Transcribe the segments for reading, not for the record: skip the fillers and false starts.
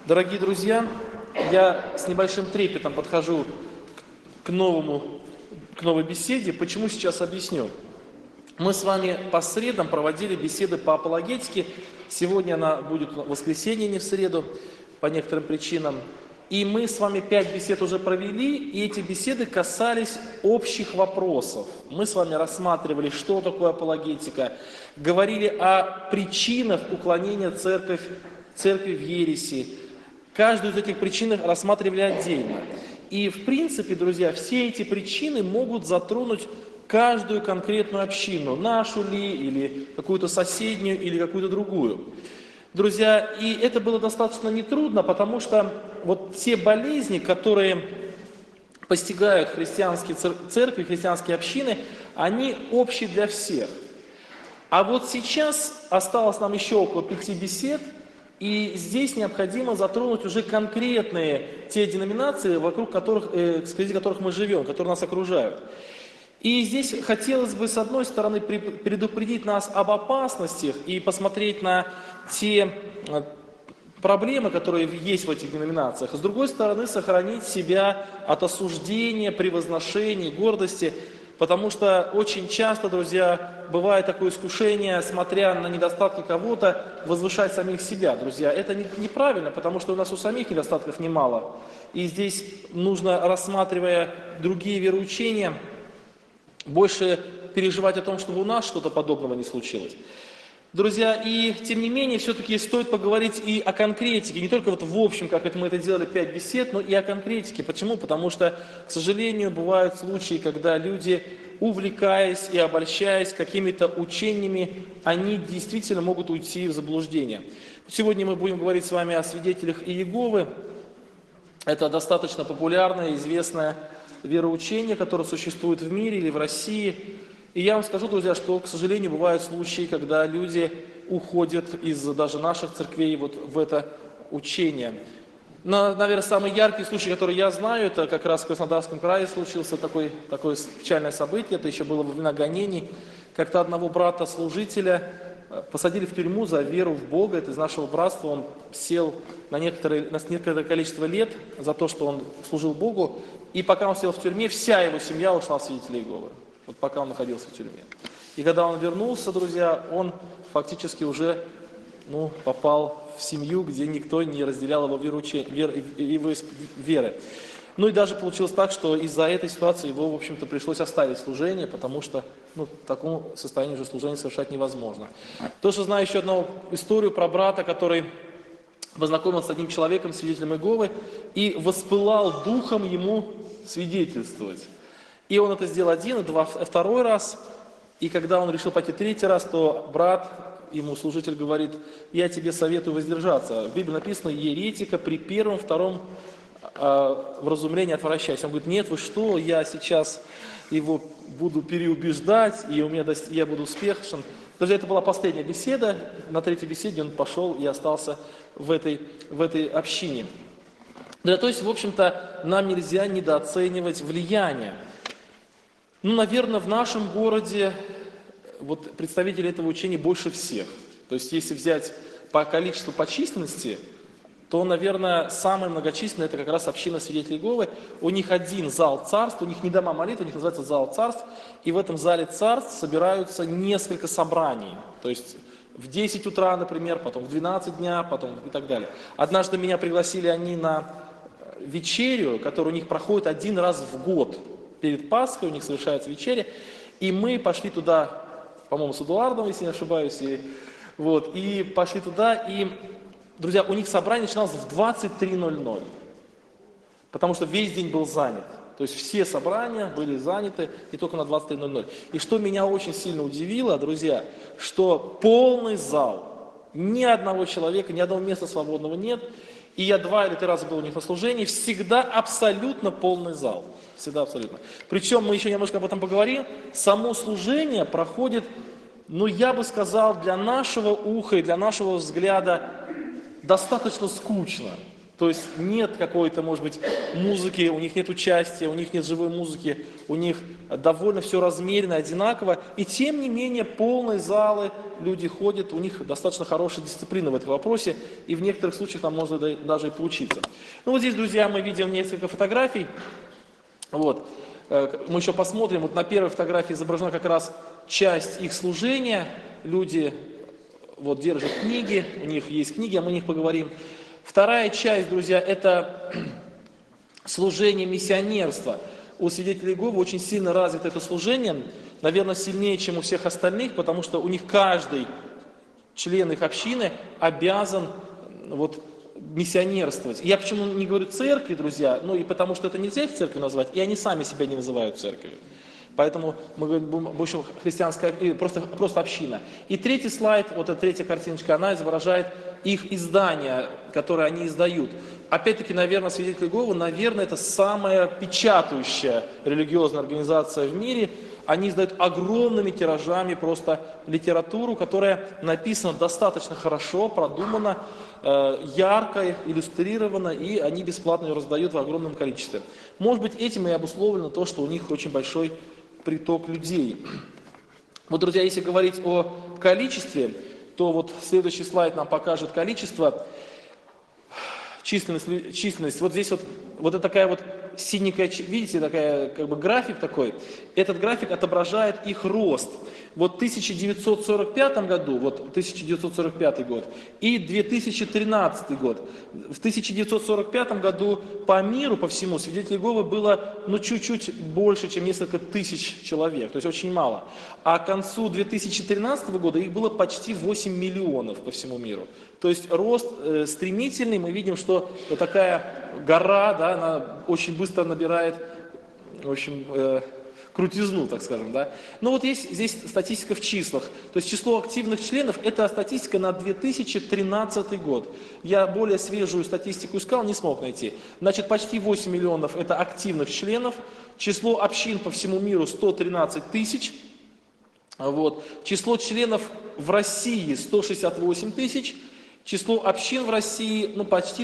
Дорогие друзья, я с небольшим трепетом подхожу к новой беседе. Почему сейчас объясню? Мы с вами по средам проводили беседы по апологетике. Сегодня она будет в воскресенье, не в среду, по некоторым причинам. И мы с вами 5 бесед уже провели, и эти беседы касались общих вопросов. Мы с вами рассматривали, что такое апологетика, говорили о причинах уклонения церкви в ереси. Каждую из этих причин рассматривали отдельно. И в принципе, друзья, все эти причины могут затронуть каждую конкретную общину, нашу ли, или какую-то соседнюю, или какую-то другую. Друзья, и это было достаточно нетрудно, потому что вот те болезни, которые постигают христианские церкви, христианские общины, они общие для всех. А вот сейчас осталось нам еще около 5 бесед, и здесь необходимо затронуть уже конкретные те деноминации, среди которых мы живем, которые нас окружают. И здесь хотелось бы, с одной стороны, предупредить нас об опасностях и посмотреть на те проблемы, которые есть в этих деноминациях. С другой стороны, сохранить себя от осуждения, превозношения, гордости, потому что очень часто, друзья, бывает такое искушение, смотря на недостатки кого-то, возвышать самих себя, друзья. Это неправильно, потому что у нас у самих недостатков немало. И здесь нужно, рассматривая другие вероучения, больше переживать о том, чтобы у нас что-то подобного не случилось. Друзья, и тем не менее, все-таки стоит поговорить и о конкретике, не только вот в общем, как мы это делали 5 бесед, но и о конкретике. Почему? Потому что, к сожалению, бывают случаи, когда люди, увлекаясь и обольщаясь какими-то учениями, они действительно могут уйти в заблуждение. Сегодня мы будем говорить с вами о свидетелях Иеговы. Это достаточно популярное, известное вероучение, которое существует в мире или в России. И я вам скажу, друзья, что, к сожалению, бывают случаи, когда люди уходят из даже наших церквей вот в это учение. Наверное, самый яркий случай, который я знаю, это как раз в Краснодарском крае случился такое печальное событие, это еще было во времена гонений. Как-то одного брата-служителя посадили в тюрьму за веру в Бога, это из нашего братства, он сел на некоторое количество лет за то, что он служил Богу, и пока он сидел в тюрьме, вся его семья ушла в свидетели Иеговы, вот пока он находился в тюрьме. И когда он вернулся, друзья, он фактически уже попал в семью, где никто не разделял его веры. Ну и даже получилось так, что из-за этой ситуации его, в общем-то, пришлось оставить служение, потому что в таком состоянии уже служение совершать невозможно. Тоже знаю еще одну историю про брата, который познакомился с одним человеком, свидетелем Иеговы, и воспылал духом ему свидетельствовать. И он это сделал второй раз, и когда он решил пойти 3-й раз, то брат, ему служитель говорит: я тебе советую воздержаться. В Библии написано: еретика при 1-м, 2-м вразумлении отвращайся. Он говорит: нет, вы что, я сейчас его буду переубеждать, и я буду успешен. Даже это была последняя беседа, на 3-й беседе он пошел и остался в этой общине. Да, то есть, в общем-то, нам нельзя недооценивать влияние. Наверное, в нашем городе представителей этого учения больше всех. То есть, если взять по количеству, по численности, то, наверное, самое многочисленное — это как раз община свидетелей Иеговы. У них один зал царств, у них не дома молитвы, у них называется зал царств, и в этом зале царств собираются несколько собраний. То есть в 10 утра, например, потом в 12 дня, потом и так далее. Однажды меня пригласили они на вечерю, которая у них проходит 1 раз в год. Перед Пасхой у них совершается вечеря, и мы пошли туда, по-моему, с Эдуардом, если не ошибаюсь, и пошли туда, и, друзья, у них собрание начиналось в 23:00, потому что весь день был занят. То есть все собрания были заняты, и только на 23:00. И что меня очень сильно удивило, друзья, что полный зал, ни одного человека, ни одного места свободного нет. И я 2 или 3 раза был у них на служении, всегда абсолютно полный зал. Всегда абсолютно. Причем мы еще немножко об этом поговорим. Само служение проходит, я бы сказал, для нашего уха и для нашего взгляда достаточно скучно. То есть нет какой-то, может быть, музыки, у них нет участия, у них нет живой музыки, у них довольно все размеренно, одинаково. И тем не менее полные залы, люди ходят, у них достаточно хорошая дисциплина в этом вопросе, и в некоторых случаях там можно даже и поучиться. Ну вот здесь, друзья, мы видим несколько фотографий. Вот. Мы еще посмотрим, вот на первой фотографии изображена как раз часть их служения. Люди вот держат книги, у них есть книги, а мы о них поговорим. Вторая часть, друзья, это служение миссионерства. У свидетелей Иеговы очень сильно развито это служение, наверное, сильнее, чем у всех остальных, потому что у них каждый член их общины обязан вот, миссионерствовать. Я почему не говорю церкви, друзья, ну и потому что это нельзя их церковью назвать, и они сами себя не называют церковью. Поэтому мы говорим больше христианская, просто община. И третий слайд, вот эта третья картиночка, она изображает их издания, которые они издают. Опять-таки, наверное, свидетели Иеговы, наверное, это самая печатающая религиозная организация в мире. Они издают огромными тиражами просто литературу, которая написана достаточно хорошо, продумана, ярко, иллюстрирована, и они бесплатно ее раздают в огромном количестве. Может быть, этим и обусловлено то, что у них очень большой приток людей. Вот, друзья, если говорить о количестве, то вот следующий слайд нам покажет количество, численность. Вот здесь вот это такая вот синенькая, видите, такая как бы график такой. Этот график отображает их рост. Вот в 1945 году, вот 1945 год и 2013 год. В 1945 году по миру, по всему, свидетелей Иеговы было чуть-чуть больше, чем несколько тысяч человек, то есть очень мало. А к концу 2013 года их было почти 8 миллионов по всему миру. То есть рост стремительный, мы видим, что вот такая гора, да, она очень быстро набирает, в общем, крутизну, так скажем, да. Но вот есть здесь статистика в числах. То есть число активных членов, это статистика на 2013 год. Я более свежую статистику искал, не смог найти. Значит, почти 8 миллионов это активных членов. Число общин по всему миру 113 тысяч. Вот. Число членов в России 168 тысяч. Число общин в России, почти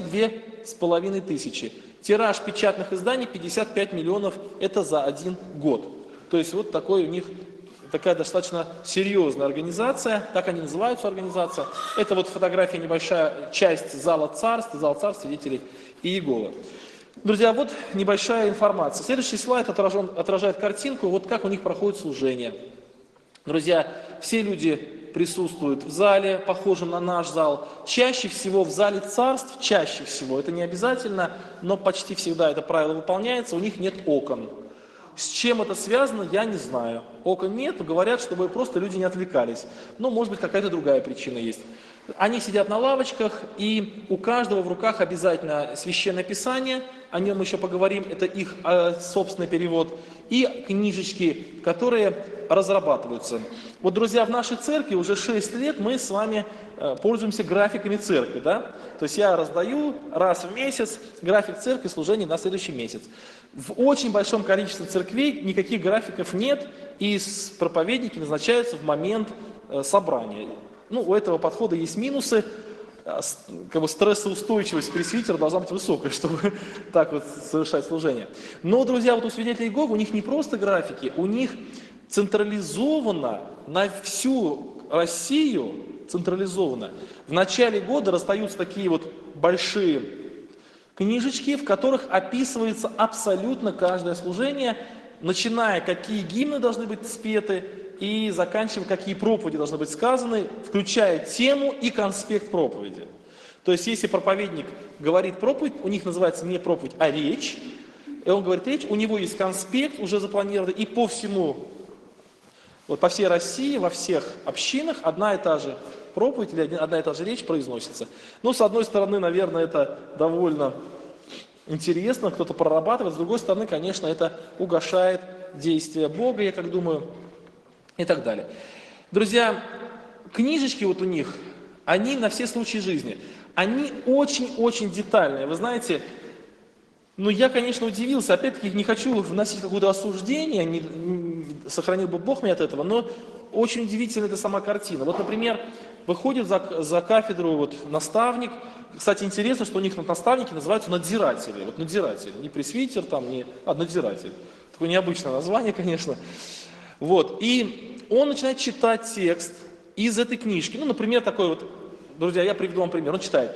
2500. Тираж печатных изданий 55 миллионов, это за один год. То есть вот такой у них, такая достаточно серьезная организация, так они называются, организация. Это вот фотография, небольшая часть зала царств свидетелей Иеговы. Друзья, вот небольшая информация. Следующий слайд отражает картинку, вот как у них проходит служение. Друзья, все люди присутствуют в зале, похожем на наш зал. Чаще всего в зале царств, чаще всего, это не обязательно, но почти всегда это правило выполняется, у них нет окон. С чем это связано, я не знаю. Окон нет, говорят, чтобы просто люди не отвлекались. Но, может быть, какая-то другая причина есть. Они сидят на лавочках, и у каждого в руках обязательно священное писание, о нем еще поговорим, это их собственный перевод, и книжечки, которые разрабатываются. Вот, друзья, в нашей церкви уже 6 лет мы с вами пользуемся графиками церкви, да? То есть я раздаю раз в месяц график церкви служения на следующий месяц. В очень большом количестве церквей никаких графиков нет, и проповедники назначаются в момент собрания. У этого подхода есть минусы. Стрессоустойчивость пресвитера должна быть высокой, чтобы так вот совершать служение. Но, друзья, вот у свидетелей Иеговы у них не просто графики, у них централизованно на всю Россию, централизованно, в начале года расстаются такие вот большие книжечки, в которых описывается абсолютно каждое служение, начиная, какие гимны должны быть спеты, и заканчивая, какие проповеди должны быть сказаны, включая тему и конспект проповеди. То есть, если проповедник говорит проповедь, у них называется не проповедь, а речь, и он говорит речь, у него есть конспект уже запланированный, и по всему, вот по всей России, во всех общинах одна и та же проповедь или одна и та же речь произносится. С одной стороны, наверное, это довольно интересно, кто-то прорабатывает, с другой стороны, конечно, это угошает действие Бога, я как думаю, и так далее. Друзья, книжечки вот у них, они на все случаи жизни. Они очень-очень детальные. Вы знаете, я, конечно, удивился. Опять-таки, не хочу вносить какое-то осуждение, сохранил бы Бог меня от этого, но очень удивительна эта сама картина. Вот, например, выходит за кафедру вот наставник. Кстати, интересно, что у них наставники называются надзиратели. Вот надзиратели, не пресвитер, там, не, надзиратель. Такое необычное название, конечно. Вот. И он начинает читать текст из этой книжки. Ну, например, такой вот, друзья, я приведу вам пример. Он читает.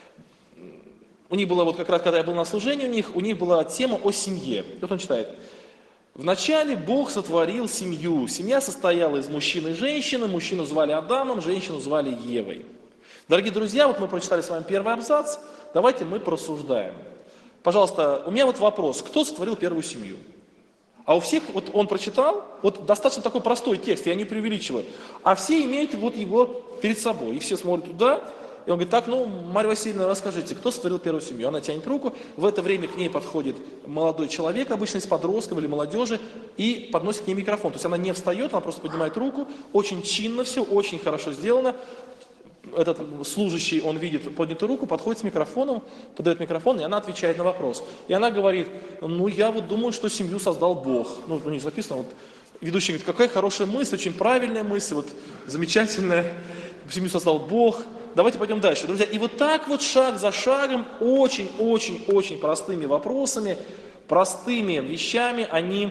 У них было, вот как раз, когда я был на служении у них была тема о семье. Вот он читает. Вначале Бог сотворил семью. Семья состояла из мужчины и женщины. Мужчину звали Адамом, женщину звали Евой. Дорогие друзья, вот мы прочитали с вами первый абзац. Давайте мы порассуждаем. Пожалуйста, у меня вот вопрос. Кто сотворил первую семью? А у всех, вот он прочитал, вот достаточно такой простой текст, я не преувеличиваю. А все имеют вот его перед собой. И все смотрят туда. И он говорит, так, ну, Марья Васильевна, расскажите, кто сотворил первую семью? Она тянет руку, в это время к ней подходит молодой человек, обычно из подростков или молодежи, и подносит к ней микрофон. То есть она не встает, она просто поднимает руку, очень чинно все, очень хорошо сделано. Этот служащий, он видит поднятую руку, подходит с микрофоном, подает микрофон, и она отвечает на вопрос. И она говорит, ну, я вот думаю, что семью создал Бог. Ну, у них записано, вот, ведущий говорит, какая хорошая мысль, очень правильная мысль, вот, замечательная, семью создал Бог. Давайте пойдем дальше, друзья. И вот так вот шаг за шагом, очень простыми вопросами, простыми вещами они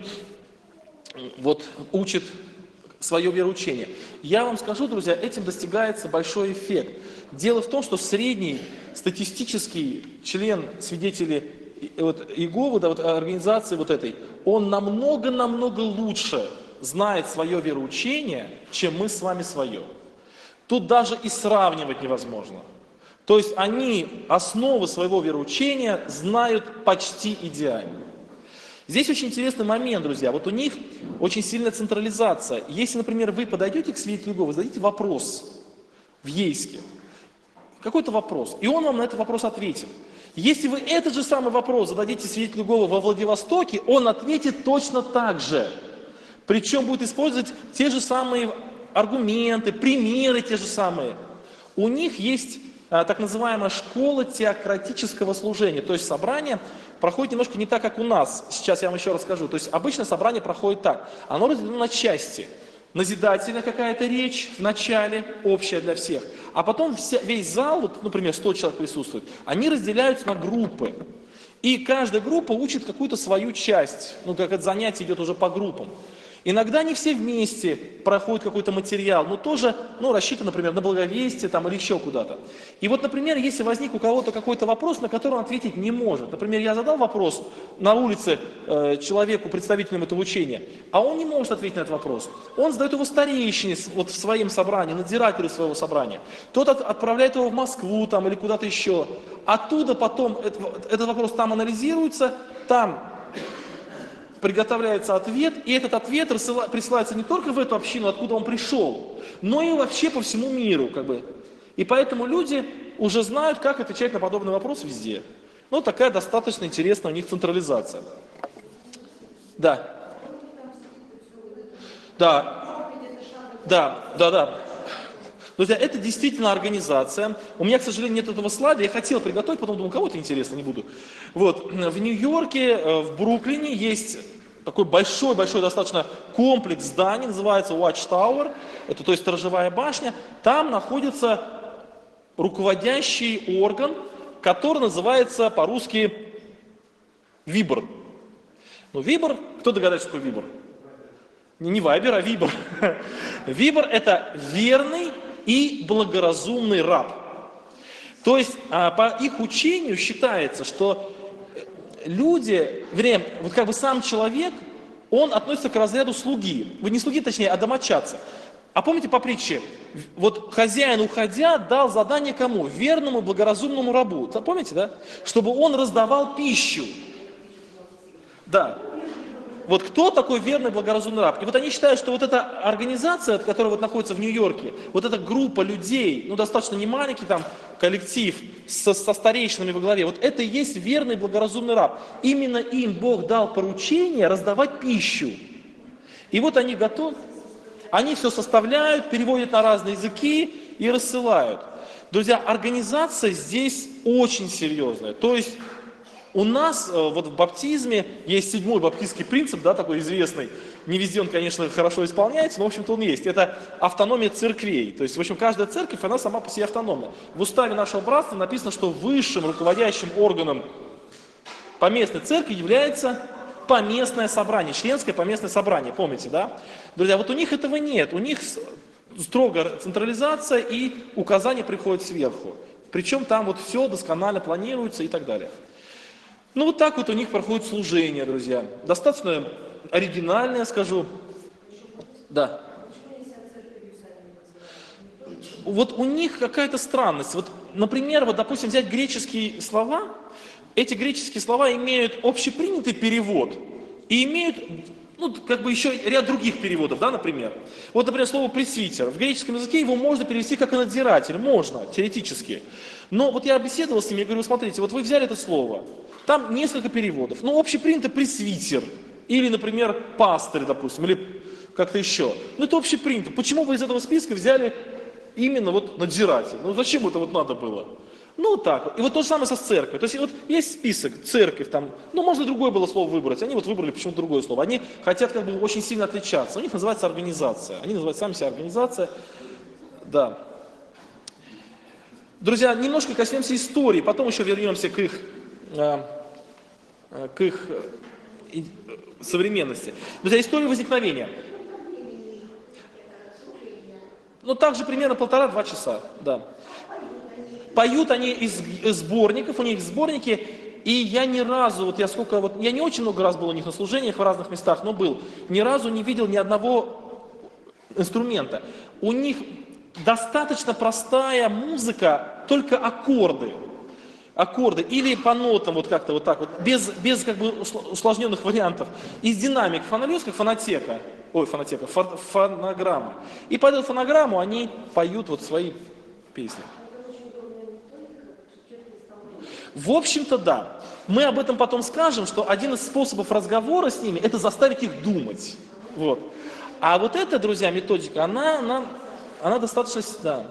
вот учат свое вероучение. Я вам скажу, друзья, этим достигается большой эффект. Дело в том, что средний статистический член свидетелей вот, Иеговы, да, вот, организации вот этой, он намного лучше знает свое вероучение, чем мы с вами свое. Тут даже и сравнивать невозможно. То есть они основы своего вероучения знают почти идеально. Здесь очень интересный момент, друзья. Вот у них очень сильная централизация. Если, например, вы подойдете к свидетелю Иеговы, зададите вопрос в Ейске, какой-то вопрос, и он вам на этот вопрос ответит. Если вы этот же самый вопрос зададите свидетелю Иеговы во Владивостоке, он ответит точно так же. Причем будет использовать те же самые аргументы, примеры те же самые. У них есть так называемая школа теократического служения. То есть собрание проходит немножко не так, как у нас. Сейчас я вам еще расскажу. То есть обычно собрание проходит так. Оно разделено на части. Назидательная какая-то речь в начале, общая для всех. А потом весь зал, вот, например, 100 человек присутствует, они разделяются на группы. И каждая группа учит какую-то свою часть. Ну, как это занятие идет уже по группам. Иногда не все вместе проходят какой-то материал, но тоже, ну, рассчитан, например, на благовестие там, или еще куда-то. И вот, например, если возник у кого-то какой-то вопрос, на который он ответить не может. Например, я задал вопрос на улице человеку, представителям этого учения, а он не может ответить на этот вопрос. Он задает его старейшине вот, в своем собрании, надзирателю своего собрания. Тот отправляет его в Москву там, или куда-то еще. Оттуда потом этот вопрос там анализируется, там приготовляется ответ, и этот ответ присылается не только в эту общину, откуда он пришел, но и вообще по всему миру. Как бы. И поэтому люди уже знают, как отвечать на подобный вопрос везде. Ну, такая достаточно интересная у них централизация. Да. Да. Друзья, это действительно организация. У меня, к сожалению, нет этого слайда. Я хотел приготовить, потом думал, кого-то интересно, не буду. Вот. В Нью-Йорке, в Бруклине есть такой большой достаточно комплекс зданий, называется Watchtower. Это, то есть, сторожевая башня. Там находится руководящий орган, который называется по-русски Вибор. Ну, Вибор, кто догадается, что такое Вибор? Не Вайбер, а Вибор. Вибор – это верный и благоразумный раб. То есть по их учению считается, что люди, вернее, вот как бы сам человек, он относится к разряду слуги. Вы не слуги, точнее, а домочадца. А помните по притче, вот хозяин, уходя, дал задание кому? Верному, благоразумному рабу. Помните, да? Чтобы он раздавал пищу. Да. Вот кто такой верный, благоразумный раб? И вот они считают, что вот эта организация, которая вот находится в Нью-Йорке, вот эта группа людей, ну достаточно немаленький там коллектив со старейшинами во главе, вот это и есть верный, благоразумный раб. Именно им Бог дал поручение раздавать пищу. И вот они готовы, они все составляют, переводят на разные языки и рассылают. Друзья, организация здесь очень серьезная. То есть У нас вот в баптизме есть 7-й баптистский принцип, да, такой известный. Не везде он, конечно, хорошо исполняется, но, в общем-то, он есть. Это автономия церквей. То есть, в общем, каждая церковь, она сама по себе автономна. В уставе нашего братства написано, что высшим руководящим органом поместной церкви является поместное собрание, членское поместное собрание, помните, да? Друзья, вот у них этого нет, у них строго централизация и указания приходят сверху. Причем там вот все досконально планируется и так далее. Ну вот так вот у них проходит служение, друзья. Достаточно оригинальное, скажу. Да. Вот у них какая-то странность. Вот, например, вот, допустим, взять греческие слова. Эти греческие слова имеют общепринятый перевод и имеют, ну, как бы еще ряд других переводов, да, например. Вот, например, слово «пресвитер». В греческом языке его можно перевести как и «надзиратель». Можно, теоретически. Но вот я беседовал с ними, я говорю, смотрите, вот вы взяли это слово, там несколько переводов. Ну, общепринято «пресвитер». Или, например, «пастырь», допустим, или как-то еще. Ну, это общепринято. Почему вы из этого списка взяли именно вот «надзиратель»? Ну, зачем это вот надо было? Ну, вот так вот. И вот то же самое со церковью. То есть вот есть список, церковь там, ну, можно другое было слово выбрать. Они вот выбрали почему-то другое слово. Они хотят как бы очень сильно отличаться. У них называется организация. Они называют сами себя организация. Да. Друзья, немножко коснемся истории, потом еще вернемся к их современности. Друзья, история возникновения. Ну, также примерно 1,5-2 часа, да. Поют они из сборников, у них сборники, и я ни разу, вот я не очень много раз был у них на служениях в разных местах, но был, ни разу не видел ни одного инструмента. У них достаточно простая музыка, только аккорды, или по нотам вот как-то вот так вот, без как бы усложненных вариантов. Из динамиков, она льется как фонограмма. И под эту фонограмму они поют вот свои песни. В общем-то, да. Мы об этом потом скажем, что один из способов разговора с ними – это заставить их думать. Вот. А вот эта, друзья, методика, она достаточно… Да.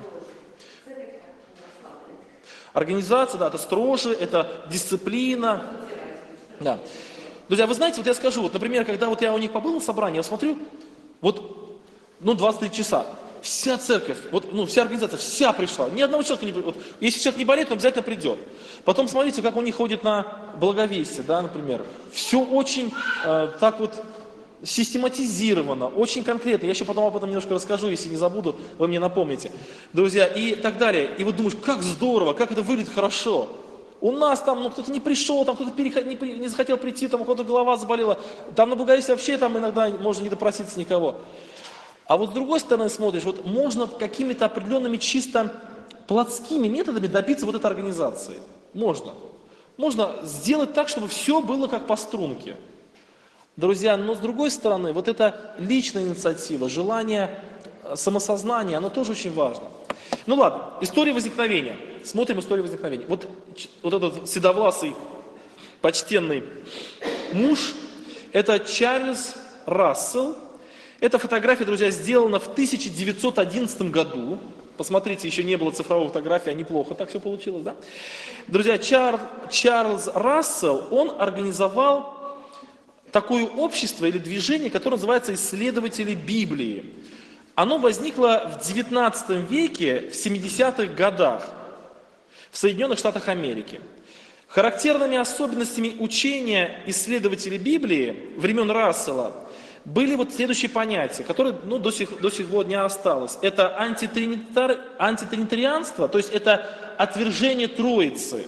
Организация, да, это строже, это дисциплина. Да. Друзья, вы знаете, вот я скажу, вот, например, когда вот я у них побыл на собрании, я смотрю, вот, 23 часа. Вся церковь, вся организация, вся пришла. Ни одного человека не придет. Вот, если человек не болеет, он обязательно придет. Потом смотрите, как у них ходит на благовестие, да, например. Все очень так вот систематизировано, очень конкретно. Я еще потом об этом немножко расскажу, если не забуду, вы мне напомните. Друзья, и так далее. И вот думаешь, как здорово, как это выглядит хорошо. У нас там, кто-то не пришел, там кто-то не захотел прийти, там у кого-то голова заболела. Там на благовестие вообще там иногда можно не допроситься никого. А вот с другой стороны смотришь, вот можно какими-то определенными чисто плотскими методами добиться вот этой организации. Можно. Можно сделать так, чтобы все было как по струнке. Друзья, но с другой стороны, вот эта личная инициатива, желание, самосознание, оно тоже очень важно. Ну ладно, история возникновения. Смотрим историю возникновения. Вот этот седовласый, почтенный муж, это Чарльз Рассел. Эта фотография, друзья, сделана в 1911 году. Посмотрите, еще не было цифровой фотографии, а неплохо так все получилось, да? Друзья, Чарльз Рассел, он организовал такое общество или движение, которое называется «Исследователи Библии». Оно возникло в 19 веке, в 70-х годах в Соединенных Штатах Америки. Характерными особенностями учения исследователей Библии времен Рассела были вот следующие понятия, которые до сегодня осталось. Это антитринитарианство, то есть это отвержение Троицы.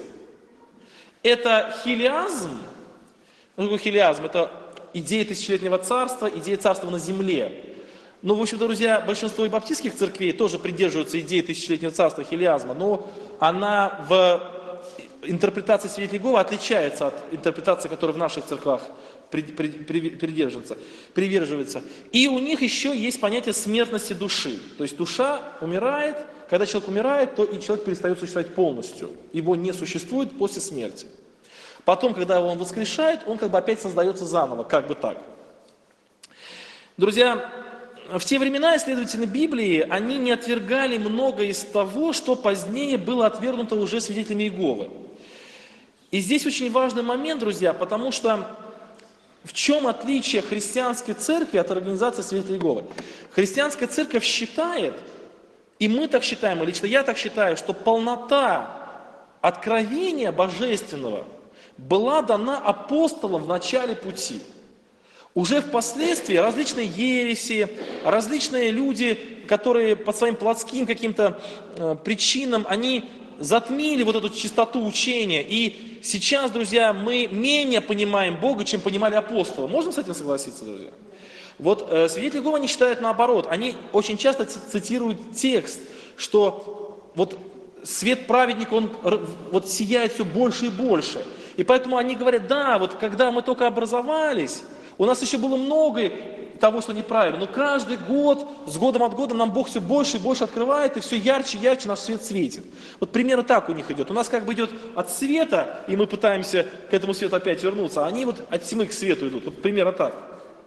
Это хилиазм. Что такое хилиазм? Это идея тысячелетнего царства, идея царства на земле. Ну, в общем-то, друзья, большинство и баптистских церквей тоже придерживаются идеи тысячелетнего царства, хилиазма, но она в интерпретации свидетелей Иеговы отличается от интерпретации, которая в наших церквах приверживается. И у них еще есть понятие смертности души. То есть душа умирает, когда человек умирает, то и человек перестает существовать полностью. Его не существует после смерти. Потом, когда он воскрешает, он как бы опять создается заново, как бы так. Друзья, в те времена исследователи Библии, они не отвергали много из того, что позднее было отвергнуто уже свидетелями Иеговы. И здесь очень важный момент, друзья, потому что в чем отличие христианской церкви от организации Святого Иеговы? Христианская церковь считает, и мы так считаем, и лично я так считаю, что полнота откровения божественного была дана апостолам в начале пути. Уже впоследствии различные ереси, различные люди, которые по своим плотским каким-то причинам, они затмили вот эту чистоту учения. И сейчас, друзья, мы менее понимаем Бога, чем понимали апостолы. Можно с этим согласиться, друзья? Вот свидетели Иеговы они считают наоборот. Они очень часто цитируют текст, что вот свет праведника, он вот сияет все больше и больше. И поэтому они говорят, да, вот когда мы только образовались, у нас еще было много того, что неправильно, но каждый год, с годом от года нам Бог все больше и больше открывает, и все ярче и ярче наш свет светит. Вот примерно так у них идет. У нас как бы идет от света, и мы пытаемся к этому свету опять вернуться, а они вот от тьмы к свету идут. Вот примерно так.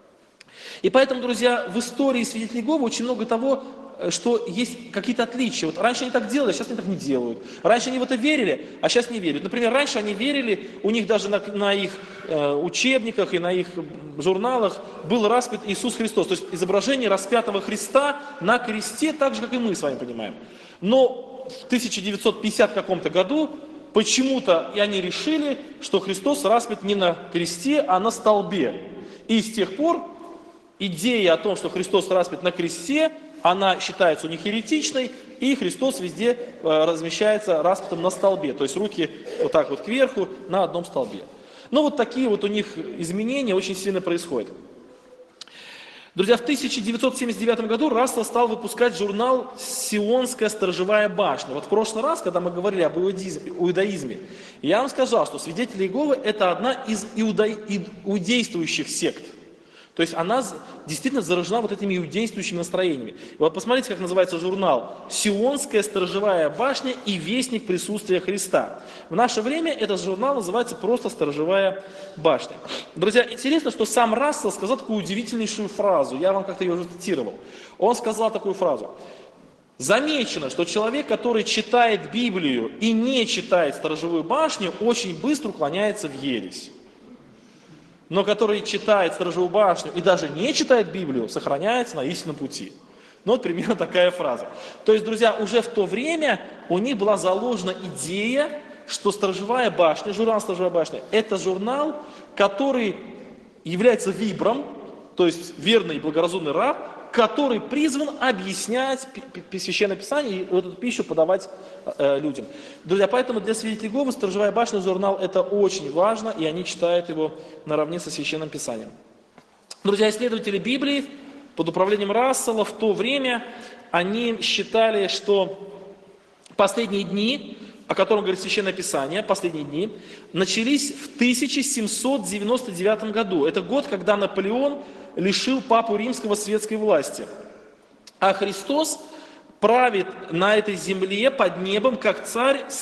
И поэтому, друзья, в истории свидетелей Иеговы очень много того, что есть какие-то отличия. Вот раньше они так делали, а сейчас они так не делают. Раньше они в это верили, а сейчас не верят. Например, раньше они верили, у них даже на их учебниках и на их журналах был распят Иисус Христос. То есть изображение распятого Христа на кресте, так же, как и мы с вами понимаем. Но в 1950 каком-то году почему-то и они решили, что Христос распят не на кресте, а на столбе. И с тех пор идея о том, что Христос распят на кресте, она считается у них еретичной, и Христос везде размещается распятым на столбе, то есть руки вот так вот кверху на одном столбе. Ну вот такие вот у них изменения очень сильно происходят. Друзья, в 1979 году Рассел стал выпускать журнал «Сионская сторожевая башня». Вот в прошлый раз, когда мы говорили об иудаизме, я вам сказал, что свидетели Иеговы – это одна из иудействующих сект. То есть она действительно заражена вот этими иудействующими настроениями. И вот посмотрите, как называется журнал «Сионская сторожевая башня и вестник присутствия Христа». В наше время этот журнал называется просто «Сторожевая башня». Друзья, интересно, что сам Рассел сказал такую удивительнейшую фразу. Я вам как-то ее уже цитировал. Он сказал такую фразу. Замечено, что человек, который читает Библию и не читает «Сторожевую башню», очень быстро уклоняется в ересь. Но который читает «Сторожевую башню» и даже не читает Библию, сохраняется на истинном пути. Ну вот примерно такая фраза. То есть, друзья, уже в то время у них была заложена идея, что «Сторожевая башня», журнал «Сторожевая башня» – это журнал, который является вибром, то есть верный и благоразумный раб, который призван объяснять Священное Писание и вот эту пищу подавать людям. Друзья, поэтому для свидетелей Иеговы «Сторожевая башня» журнал – это очень важно, и они читают его наравне со Священным Писанием. Друзья, исследователи Библии под управлением Рассела в то время, они считали, что последние дни, о котором говорит Священное Писание, последние дни, начались в 1799 году. Это год, когда Наполеон лишил папу римского светской власти. А Христос правит на этой земле под небом как царь с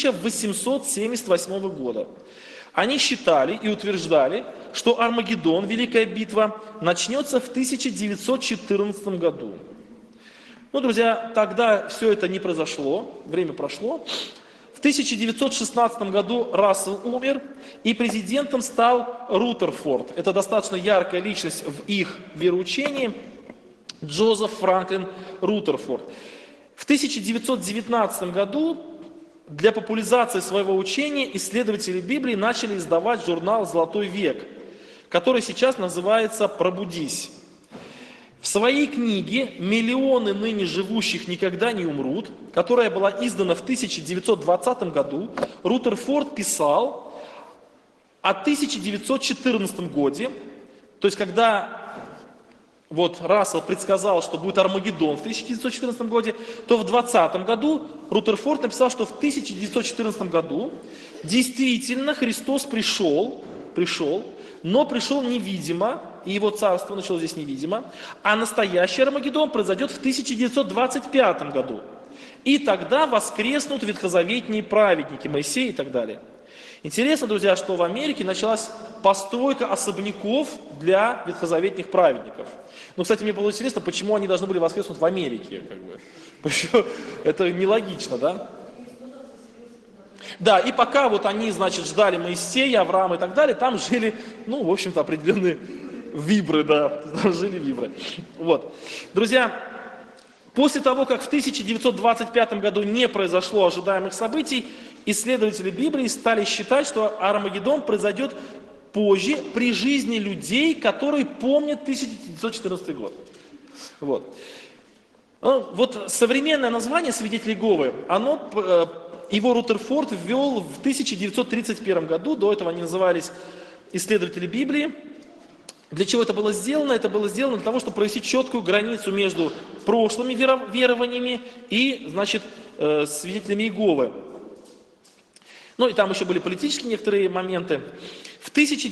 1878 года. Они считали и утверждали, что Армагеддон, Великая битва, начнется в 1914 году. Ну, друзья, тогда все это не произошло, время прошло. В 1916 году Рассел умер, и президентом стал Рутерфорд. Это достаточно яркая личность в их вероучении, Джозеф Франклин Рутерфорд. В 1919 году для популяризации своего учения исследователи Библии начали издавать журнал «Золотой век», который сейчас называется «Пробудись». В своей книге «Миллионы ныне живущих никогда не умрут», которая была издана в 1920 году, Рутерфорд писал о 1914 году, то есть когда вот Рассел предсказал, что будет Армагеддон в 1914 году, то в 2020 году Рутерфорд написал, что в 1914 году действительно Христос пришел, но пришел невидимо, и его царство началось здесь невидимо, а настоящий Армагеддон произойдет в 1925 году. И тогда воскреснут ветхозаветные праведники, Моисей и так далее. Интересно, друзья, что в Америке началась постройка особняков для ветхозаветных праведников. Ну, кстати, мне было интересно, почему они должны были воскреснуть в Америке. Это нелогично, да? Да, и пока вот они, значит, ждали Моисея, Авраама и так далее, там жили, ну, в общем-то, определенные вибры, да, там жили вибры. Вот. Друзья, после того, как в 1925 году не произошло ожидаемых событий, исследователи Библии стали считать, что Армагеддон произойдет позже, при жизни людей, которые помнят 1914 год. Вот. Вот современное название «Свидетели Иеговы», его Рутерфорд ввел в 1931 году, до этого они назывались исследователи Библии. Для чего это было сделано? Это было сделано для того, чтобы провести четкую границу между прошлыми верованиями и, значит, свидетелями Иеговы. Ну и там еще были политические некоторые моменты. В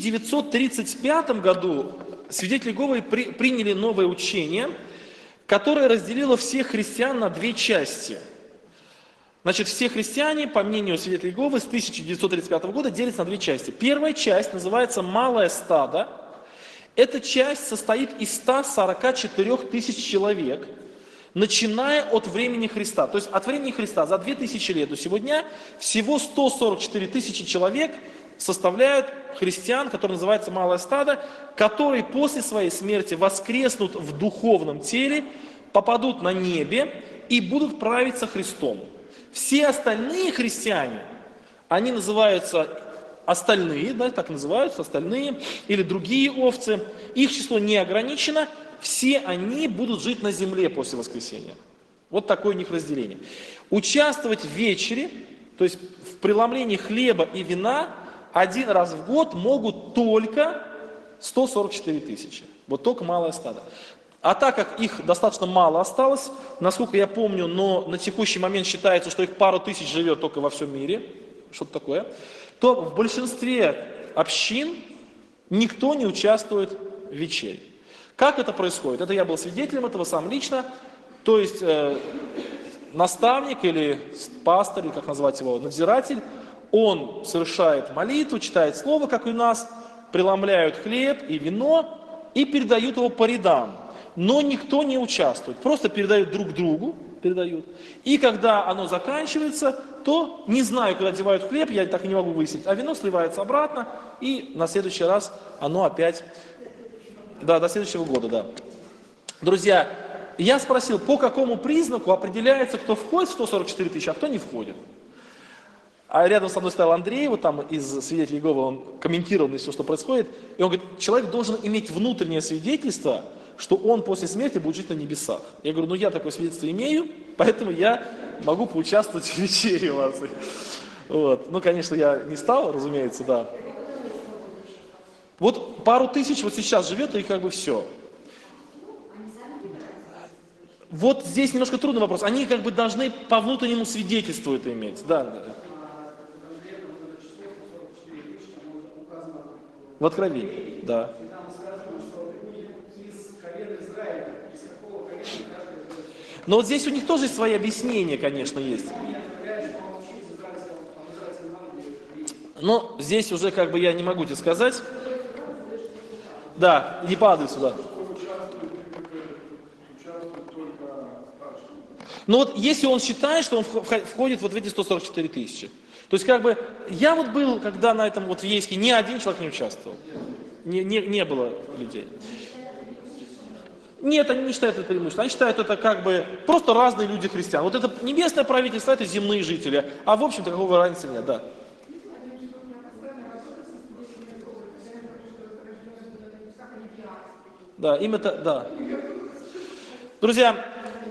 1935 году свидетели Иеговы приняли новое учение, которое разделило всех христиан на две части. Значит, все христиане, по мнению свидетелей Иеговы, с 1935 года делятся на две части. Первая часть называется «Малое стадо». Эта часть состоит из 144 тысяч человек, начиная от времени Христа. То есть от времени Христа за 2000 лет до сегодня всего 144 тысячи человек составляют христиан, которые называются «Малое стадо», которые после своей смерти воскреснут в духовном теле, попадут на небе и будут править со Христом. Все остальные христиане, они называются остальные, да, так называются, остальные, или другие овцы, их число не ограничено, все они будут жить на земле после воскресения. Вот такое у них разделение. Участвовать в вечере, то есть в преломлении хлеба и вина, один раз в год могут только 144 тысячи. Вот только малое стадо. А так как их достаточно мало осталось, насколько я помню, но на текущий момент считается, что их пару тысяч живет только во всем мире, что-то такое, то в большинстве общин никто не участвует в вечере. Как это происходит? Это я был свидетелем этого сам лично. То есть наставник или пастор, или как назвать его, надзиратель, он совершает молитву, читает слово, как и у нас, преломляют хлеб и вино и передают его по рядам. Но никто не участвует, просто передают друг другу, передают. И когда оно заканчивается, то не знаю, куда девают хлеб, я так и не могу выяснить, а вино сливается обратно, и на следующий раз оно опять, да, до следующего года, да. Друзья, я спросил, по какому признаку определяется, кто входит в 144 тысячи, а кто не входит. А рядом со мной стоял Андрей, вот там из свидетелей Иеговы, он комментировал мне все, что происходит, и он говорит, человек должен иметь внутреннее свидетельство, что он после смерти будет жить на небесах. Я говорю, ну я такое свидетельство имею, поэтому я могу поучаствовать в вечере у вас. Вот. Ну, конечно, я не стал, разумеется, да. Вот пару тысяч вот сейчас живет, и как бы все. Вот здесь немножко трудный вопрос. Они как бы должны по внутреннему свидетельству это иметь. Да. В Откровении, да. Но вот здесь у них тоже свои объяснения, конечно, есть. Но здесь уже как бы я не могу тебе сказать. Да, не по адресу, да. Но вот если он считает, что он входит вот в эти 144 тысячи, то есть как бы, я вот был, когда на этом вот в Ейске, ни один человек не участвовал. Не было людей. Нет, они не считают это преимуществом, они считают это как бы просто разные люди христиан. Вот это небесное правительство, это земные жители, а в общем-то какого разницы нет, да. Да, им это, да. Друзья,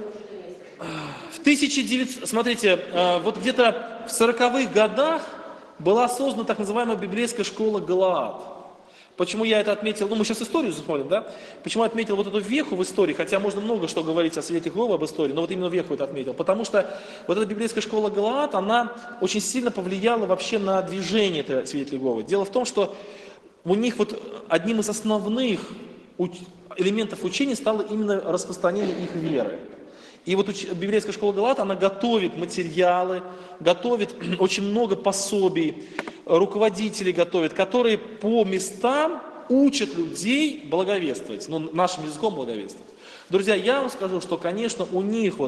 смотрите, вот где-то в 40-х годах была создана так называемая библейская школа Галаад. Почему я это отметил? Ну, мы сейчас историю смотрим, да? Почему я отметил вот эту веху в истории, хотя можно много что говорить о свидетелях Иеговы, об истории, но вот именно веху это отметил. Потому что вот эта библейская школа Галаад, она очень сильно повлияла вообще на движение этого свидетелей Иеговы. Дело в том, что у них вот одним из основных элементов учения стало именно распространение их веры. И вот библейская школа Галаад, она готовит материалы, готовит очень много пособий, руководителей готовит, которые по местам учат людей благовествовать, ну, нашим языком благовествовать. Друзья, я вам скажу, что, конечно, у них вот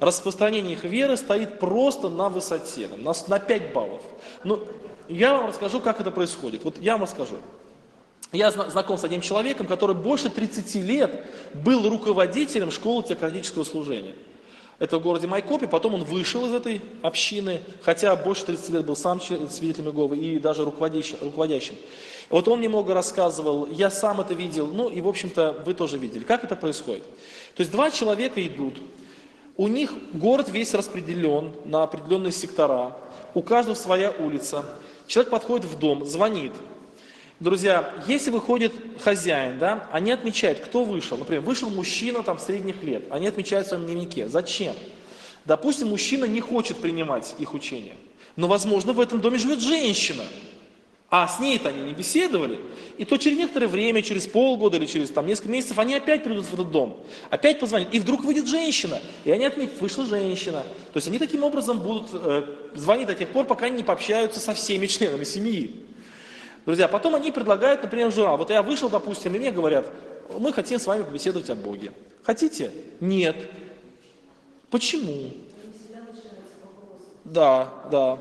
распространение их веры стоит просто на высоте, на 5 баллов. Ну, я вам расскажу, как это происходит. Вот я вам расскажу. Я знаком с одним человеком, который больше 30 лет был руководителем школы теократического служения. Это в городе Майкопе, потом он вышел из этой общины, хотя больше 30 лет был сам свидетелем Иеговы и даже руководящим. Вот он мне много рассказывал, я сам это видел, ну и в общем-то вы тоже видели, как это происходит. То есть 2 человека идут, у них город весь распределен на определенные сектора, у каждого своя улица, человек подходит в дом, звонит. Друзья, если выходит хозяин, да, они отмечают, кто вышел. Например, вышел мужчина там, средних лет, они отмечают в своем дневнике. Зачем? Допустим, мужчина не хочет принимать их учение, но, возможно, в этом доме живет женщина, а с ней-то они не беседовали. И то через некоторое время, через полгода или через там, несколько месяцев, они опять придут в этот дом, опять позвонят, и вдруг выйдет женщина, и они отметят, вышла женщина. То есть они таким образом будут звонить до тех пор, пока они не пообщаются со всеми членами семьи. Друзья, потом они предлагают, например, журнал. Вот я вышел, допустим, и мне говорят, мы хотим с вами побеседовать о Боге. Хотите? Нет. Почему? Да.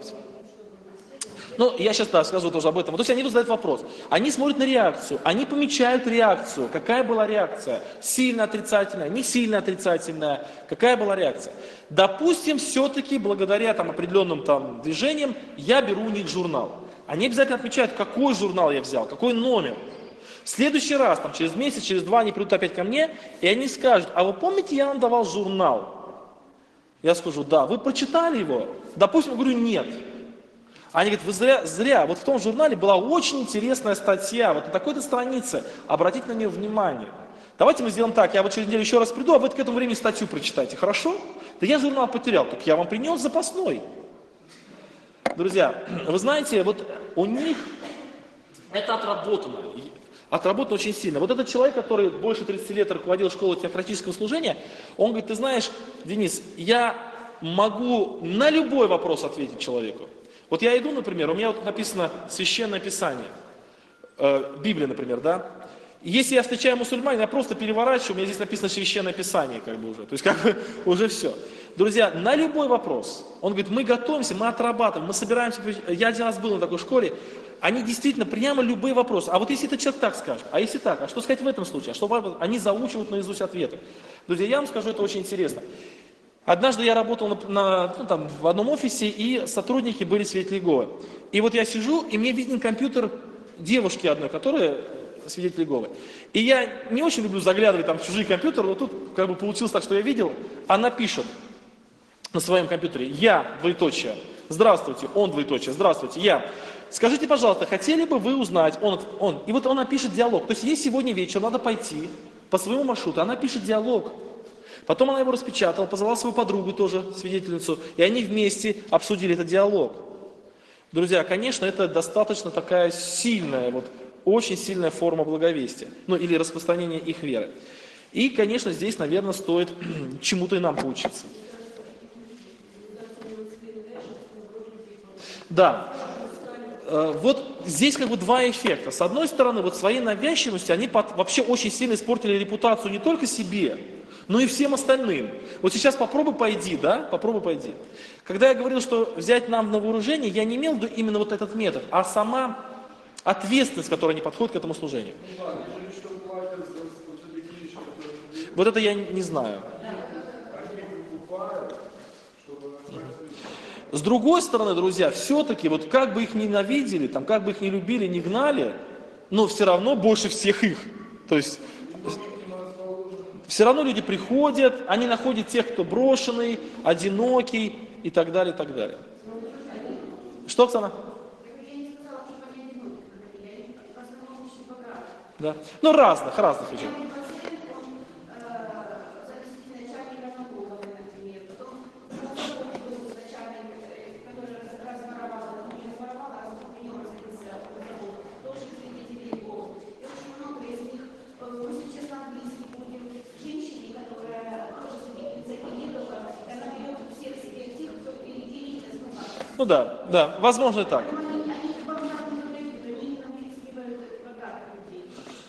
Ну, я сейчас, скажу тоже об этом. То есть они задают вопрос. Они смотрят на реакцию, они помечают реакцию. Какая была реакция? Сильно отрицательная, не сильно отрицательная. Какая была реакция? Допустим, все-таки благодаря там, определенным там, движениям я беру у них журнал. Они обязательно отмечают, какой журнал я взял, какой номер. В следующий раз, там, через месяц, через 2, они придут опять ко мне, и они скажут, а вы помните, я вам давал журнал? Я скажу, да. Вы прочитали его? Допустим, я говорю, нет. Они говорят, вы зря. Вот в том журнале была очень интересная статья, вот на такой-то странице, обратите на нее внимание. Давайте мы сделаем так, я вот через неделю еще раз приду, а вы к этому времени статью прочитайте, хорошо? Да я журнал потерял, так я вам принес запасной. Друзья, вы знаете, вот у них это отработано очень сильно. Вот этот человек, который больше 30 лет руководил школой теократического служения, он говорит, ты знаешь, Денис, я могу на любой вопрос ответить человеку. Вот я иду, например, у меня вот написано Священное Писание, Библия, например, да. И если я встречаю мусульманина, я просто переворачиваю, у меня здесь написано Священное Писание, как бы уже. То есть, как бы, уже все. Друзья, на любой вопрос, он говорит, мы готовимся, мы отрабатываем, мы собираемся. Я один раз был на такой школе, они действительно прямо любые вопросы. А вот если этот человек так скажет, а если так, а что сказать в этом случае? А что они заучивают наизусть ответы. Друзья, я вам скажу, это очень интересно. Однажды я работал в одном офисе, и сотрудники были свидетели Иеговы. И вот я сижу, и мне виден компьютер девушки одной, которая свидетель Иеговы. И я не очень люблю заглядывать там в чужие компьютеры, но тут как бы получилось так, что я видел, она пишет на своем компьютере, я, двоеточие, здравствуйте, он, двоеточие, здравствуйте, я. Скажите, пожалуйста, хотели бы вы узнать, он. И вот она пишет диалог. То есть ей сегодня вечером надо пойти по своему маршруту, она пишет диалог. Потом она его распечатала, позвала свою подругу тоже, свидетельницу, и они вместе обсудили этот диалог. Друзья, конечно, это достаточно такая сильная, очень сильная форма благовестия, или распространения их веры. И, конечно, здесь, наверное, стоит чему-то и нам поучиться. Да. Вот здесь как бы 2 эффекта. С одной стороны, своей навязчивостью они вообще очень сильно испортили репутацию не только себе, но и всем остальным. Вот сейчас попробуй пойди, да? Попробуй пойди. Когда я говорил, что взять нам на вооружение, я не имел в виду именно вот этот метод, а сама ответственность, с которой они подходят к этому служению. Вот это я не знаю. С другой стороны, друзья, все-таки, как бы их ненавидели, как бы их не любили, не гнали, но все равно больше всех их. То есть, все равно люди приходят, они находят тех, кто брошенный, одинокий и так далее, и так далее. Что, Оксана? Да. Разных людей. Да, возможно и так.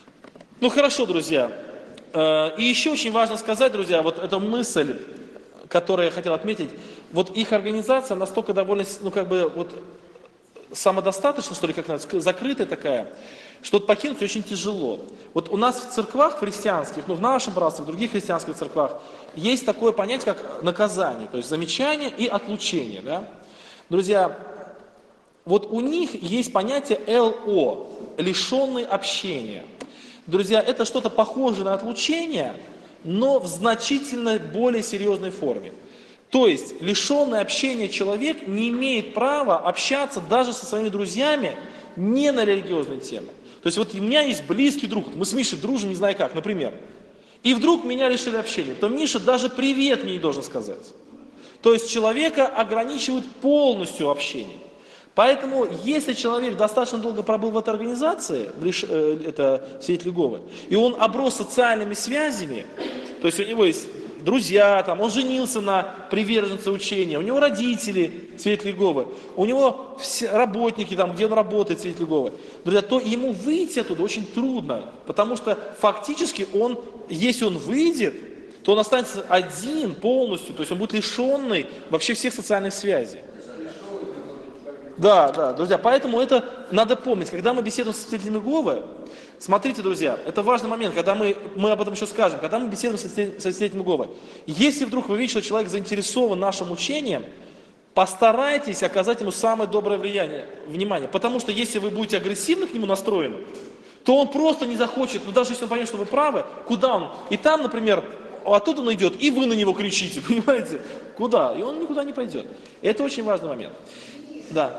Хорошо, друзья. И еще очень важно сказать, друзья, вот эта мысль, которое я хотел отметить, вот их организация настолько довольно, ну как бы вот самодостаточная, что ли, как называется, закрытая такая, что вот покинуть очень тяжело. Вот у нас в церквах христианских, ну в нашем братстве, в других христианских церквах, есть такое понятие, как наказание, то есть замечание и отлучение. Да? Друзья, вот у них есть понятие ЛО, лишенный общения. Друзья, это что-то похожее на отлучение, но в значительно более серьезной форме. То есть лишенный общения человек не имеет права общаться даже со своими друзьями не на религиозные темы. То есть вот у меня есть близкий друг, мы с Мишей дружим, не знаю как, например. И вдруг меня лишили общения, то Миша даже привет мне не должен сказать. То есть человека ограничивают полностью общение. Поэтому, если человек достаточно долго пробыл в этой организации, это свидетель Иеговы, и он оброс социальными связями, то есть у него есть друзья, там, он женился на приверженце учения, у него родители свидетели Иеговы, у него все работники, там, где он работает, свидетели Иеговы, друзья, то ему выйти оттуда очень трудно, потому что фактически он, если он выйдет, то он останется один полностью, то есть он будет лишенный вообще всех социальных связей. Да, друзья, поэтому это надо помнить, когда мы беседуем со свидетелями Иеговы, смотрите, друзья, это важный момент, когда мы об этом еще скажем, когда мы беседуем со свидетелями Иеговы, если вдруг вы видите, что человек заинтересован нашим учением, постарайтесь оказать ему самое доброе внимание, потому что если вы будете агрессивно к нему настроены, то он просто не захочет, ну даже если он поймет, что вы правы, куда он? И там, например, оттуда он идет, и вы на него кричите, понимаете? Куда? И он никуда не пойдет. Это очень важный момент. Да.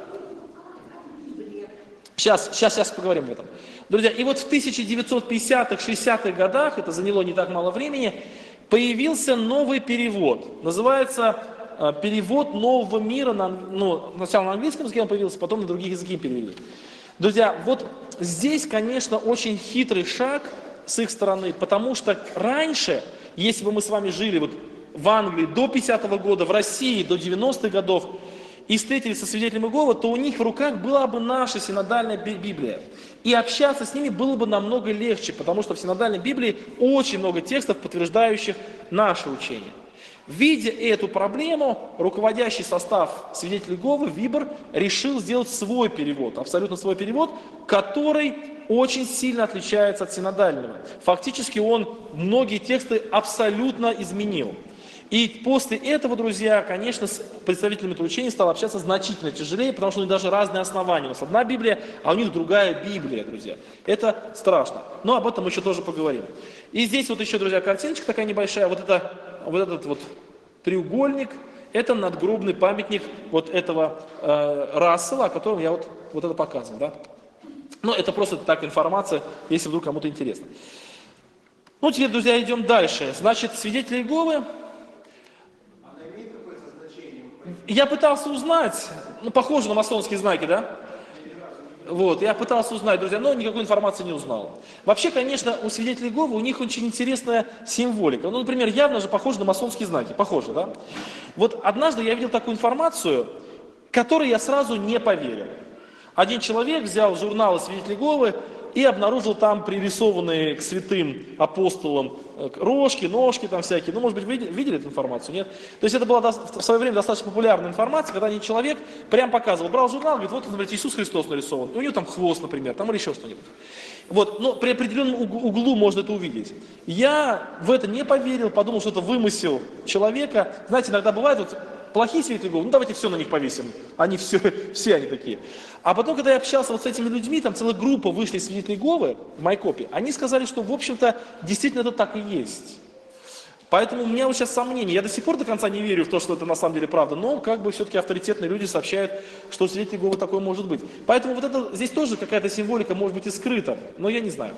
Сейчас поговорим об этом. Друзья, и вот в 1950-х, 60-х годах, это заняло не так мало времени, появился новый перевод. Называется перевод нового мира, сначала на английском языке он появился, потом на других языках перевели. Друзья, вот здесь, конечно, очень хитрый шаг с их стороны, потому что раньше, если бы мы с вами жили вот в Англии до 50-го года, в России до 90-х годов, и встретились со свидетелями Иеговы, то у них в руках была бы наша синодальная Библия. И общаться с ними было бы намного легче, потому что в синодальной Библии очень много текстов, подтверждающих наше учение. Видя эту проблему, руководящий состав свидетелей Иеговы, Вибор, решил сделать свой перевод, абсолютно свой перевод, который очень сильно отличается от синодального. Фактически он многие тексты абсолютно изменил. И после этого, друзья, конечно, с представителями этого учения стало общаться значительно тяжелее, потому что у них даже разные основания. У нас одна Библия, а у них другая Библия, друзья. Это страшно. Но об этом мы еще тоже поговорим. И здесь вот еще, друзья, картиночка такая небольшая. Вот этот вот треугольник, это надгробный памятник вот этого Рассела, о котором я вот это показывал. Да? Но это просто так информация, если вдруг кому-то интересно. Ну, теперь, друзья, идем дальше. Значит, свидетели Иеговы. Я пытался узнать, похоже на масонские знаки, да? Вот, я пытался узнать, друзья, но никакой информации не узнал. Вообще, конечно, у свидетелей Иеговы у них очень интересная символика. Ну, например, явно же похоже на масонские знаки, похоже, да? Вот однажды я видел такую информацию, которой я сразу не поверил. Один человек взял журналы свидетелей Иеговы и обнаружил там пририсованные к святым апостолам рожки, ножки там всякие. Ну, может быть, вы видели эту информацию, нет? То есть это была в свое время достаточно популярная информация, когда один человек прям показывал, брал журнал, говорит, вот, например, Иисус Христос нарисован, и у него там хвост, например, там или еще что-нибудь. Вот, но при определенном углу можно это увидеть. Я в это не поверил, подумал, что это вымысел человека. Знаете, иногда бывает, вот, плохие свидетели Иеговы, ну давайте все на них повесим, они все они такие. А потом, когда я общался вот с этими людьми, там целая группа вышли свидетелей Иеговы в Майкопе, они сказали, что, в общем-то, действительно это так и есть. Поэтому у меня вот сейчас сомнения. Я до сих пор до конца не верю в то, что это на самом деле правда, но как бы все-таки авторитетные люди сообщают, что у свидетелей Иеговы такое может быть. Поэтому вот это здесь тоже какая-то символика может быть и скрыта, но я не знаю.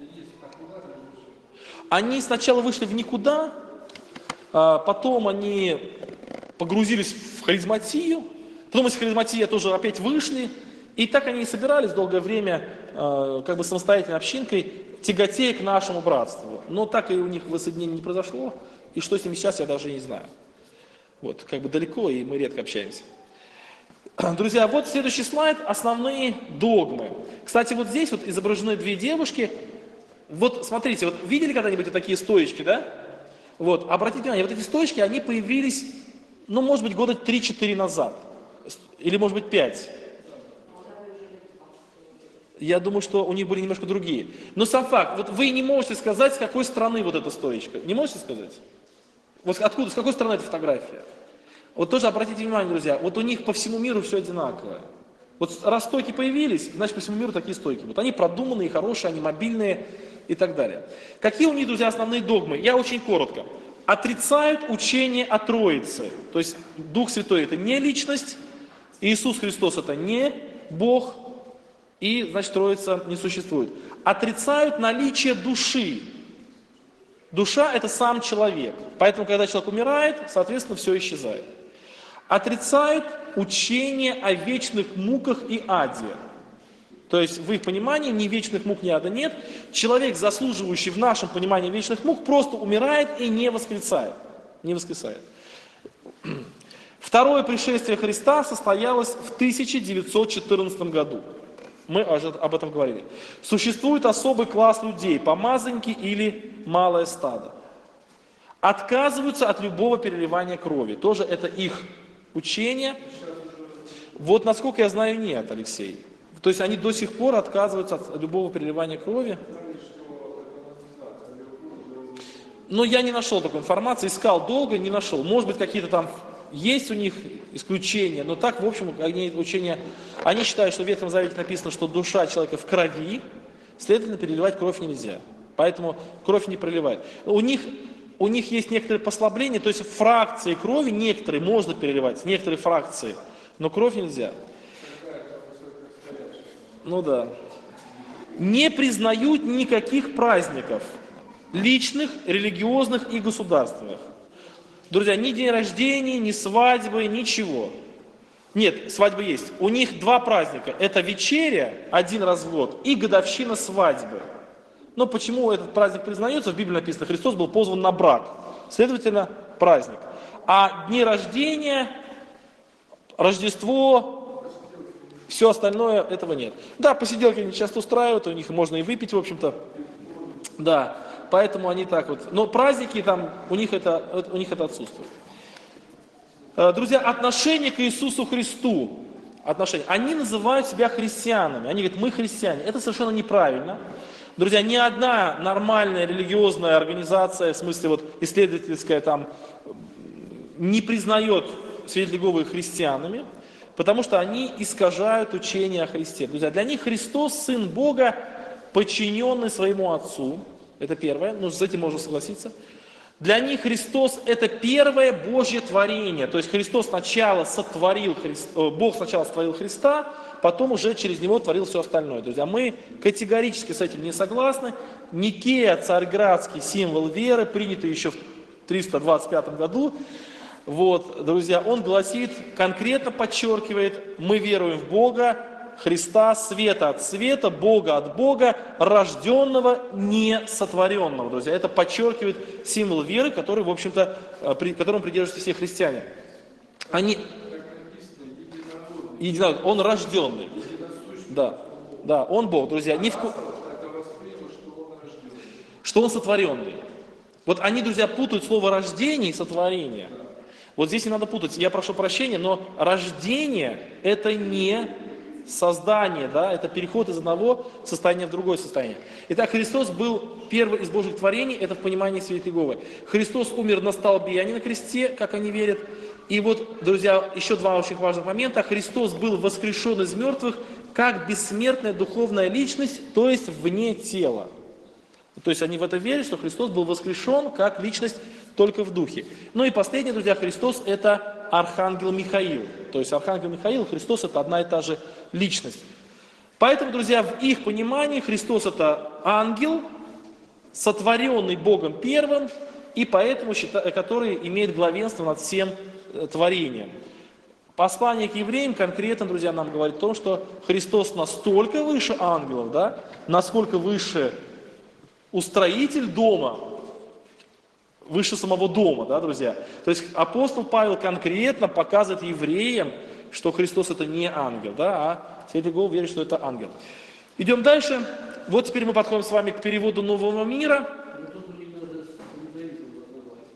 Они сначала вышли в никуда, потом они погрузились в харизматию, потом из харизматии тоже опять вышли, и так они и собирались долгое время как бы самостоятельной общинкой, тяготея к нашему братству. Но так и у них воссоединение не произошло, и что с ними сейчас, я даже не знаю. Вот, как бы далеко, и мы редко общаемся. Друзья, вот следующий слайд, основные догмы. Кстати, вот здесь вот изображены две девушки. Вот смотрите, вот видели когда-нибудь такие стоечки, да? Вот, обратите внимание, вот эти стоечки, они появились, ну, может быть, года 3-4 назад. Или, может быть, 5. Я думаю, что у них были немножко другие. Но сам факт, вот вы не можете сказать, с какой страны вот эта стоечка. Не можете сказать? Вот откуда, с какой страны эта фотография? Вот тоже обратите внимание, друзья, вот у них по всему миру все одинаковое. Вот раз стойки появились, значит по всему миру такие стойки. Вот они продуманные, хорошие, они мобильные и так далее. Какие у них, друзья, основные догмы? Я очень коротко. Отрицают учение о Троице. То есть Дух Святой это не личность, Иисус Христос это не Бог, и, значит, Троица не существует. Отрицают наличие души. Душа это сам человек. Поэтому, когда человек умирает, соответственно, все исчезает. Отрицают учение о вечных муках и аде. То есть, в их понимании, ни вечных мук, ни ада нет. Человек, заслуживающий в нашем понимании вечных мук, просто умирает и не воскресает. Не воскресает. Второе пришествие Христа состоялось в 1914 году. Мы об этом говорили. Существует особый класс людей, помазанники или малое стадо. Отказываются от любого переливания крови. Тоже это их учение. Вот насколько я знаю, нет, Алексей. То есть они до сих пор отказываются от любого переливания крови. Но я не нашел такой информации, искал долго, не нашел. Может быть, какие-то там есть у них исключения, но так, в общем, они считают, что в Ветхом Завете написано, что душа человека в крови, следовательно, переливать кровь нельзя. Поэтому кровь не проливает. У них есть некоторые послабления, то есть фракции крови некоторые можно переливать, некоторые фракции, но кровь нельзя. Ну да. Не признают никаких праздников, личных, религиозных и государственных. Друзья, ни день рождения, ни свадьбы, ничего. Нет, свадьба есть. У них два праздника. Это вечеря, один раз в год, и годовщина свадьбы. Но почему этот праздник признается? В Библии написано, Христос был позван на брак. Следовательно, праздник. А дни рождения, Рождество, все остальное, этого нет. Да, посиделки они часто устраивают, у них можно и выпить, в общем-то. Да, поэтому они так вот. Но праздники там, у них это отсутствует. Друзья, отношение к Иисусу Христу, они называют себя христианами. Они говорят, мы христиане. Это совершенно неправильно. Друзья, ни одна нормальная религиозная организация, в смысле вот исследовательская, там, не признает свидетелей Иеговы христианами, потому что они искажают учение о Христе. Друзья, для них Христос, Сын Бога, подчиненный своему Отцу. Это первое, но с этим можно согласиться. Для них Христос это первое Божье творение. То есть Христос сначала Бог сначала сотворил Христа, потом уже через него творил все остальное. Друзья, мы категорически с этим не согласны. Никея, царьградский символ веры, принятый еще в 325 году. Вот, друзья, он гласит, конкретно подчеркивает, мы веруем в Бога, Христа, света от света, Бога от Бога, рожденного, не сотворенного. Друзья, это подчеркивает символ веры, который, в общем-то, которым придерживаются все христиане. Он рожденный. Да, он Бог, друзья. Что он сотворенный. Вот они, друзья, путают слово рождение и сотворение. Вот здесь не надо путать, я прошу прощения, но рождение это не создание, да, это переход из одного состояния в другое состояние. Итак, Христос был первый из Божьих творений, это в понимании святей Иеговы. Христос умер на столбе, а не на кресте, как они верят. И вот, друзья, еще два очень важных момента. Христос был воскрешен из мертвых как бессмертная духовная личность, то есть вне тела. То есть они в это верят, что Христос был воскрешен как личность только в духе. Ну и последнее, друзья, Христос это Архангел Михаил. То есть Архангел Михаил и Христос это одна и та же личность. Поэтому, друзья, в их понимании Христос это ангел, сотворенный Богом первым, и поэтому который имеет главенство над всем творением. Послание к евреям конкретно, друзья, нам говорит о том, что Христос настолько выше ангелов, да, насколько выше устроитель дома, выше самого дома, да, друзья. То есть апостол Павел конкретно показывает евреям, что Христос это не ангел, да, а святый Иегова верит, что это ангел. Идем дальше. Вот теперь мы подходим с вами к переводу Нового мира.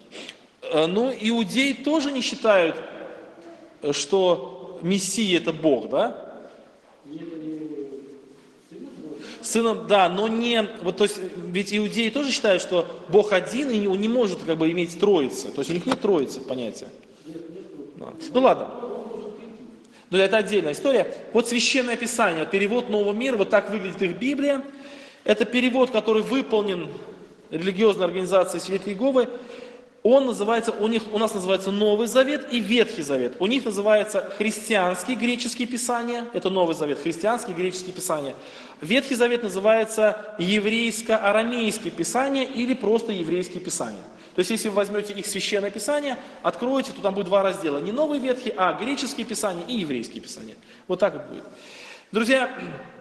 Ну, иудеи тоже не считают, что Мессия это Бог, да? Сыном, да, но не, вот, то есть, ведь иудеи тоже считают, что Бог один, и он не может как бы иметь троицы. То есть у них нет троицы понятия. Ну ладно. Но это отдельная история. Вот Священное Писание, перевод Нового мира, вот так выглядит их Библия. Это перевод, который выполнен религиозной организацией Святой Иеговы. Он называется, у нас называется Новый Завет и Ветхий Завет. У них называется христианские греческие писания. Это Новый Завет, христианские греческие писания. Ветхий Завет называется еврейско-арамейские писания или просто еврейские писания. То есть, если вы возьмете их священное писание, откроете, то там будет два раздела. Не Новый Ветхий, а греческие писания и еврейские писания. Вот так вот будет. Друзья,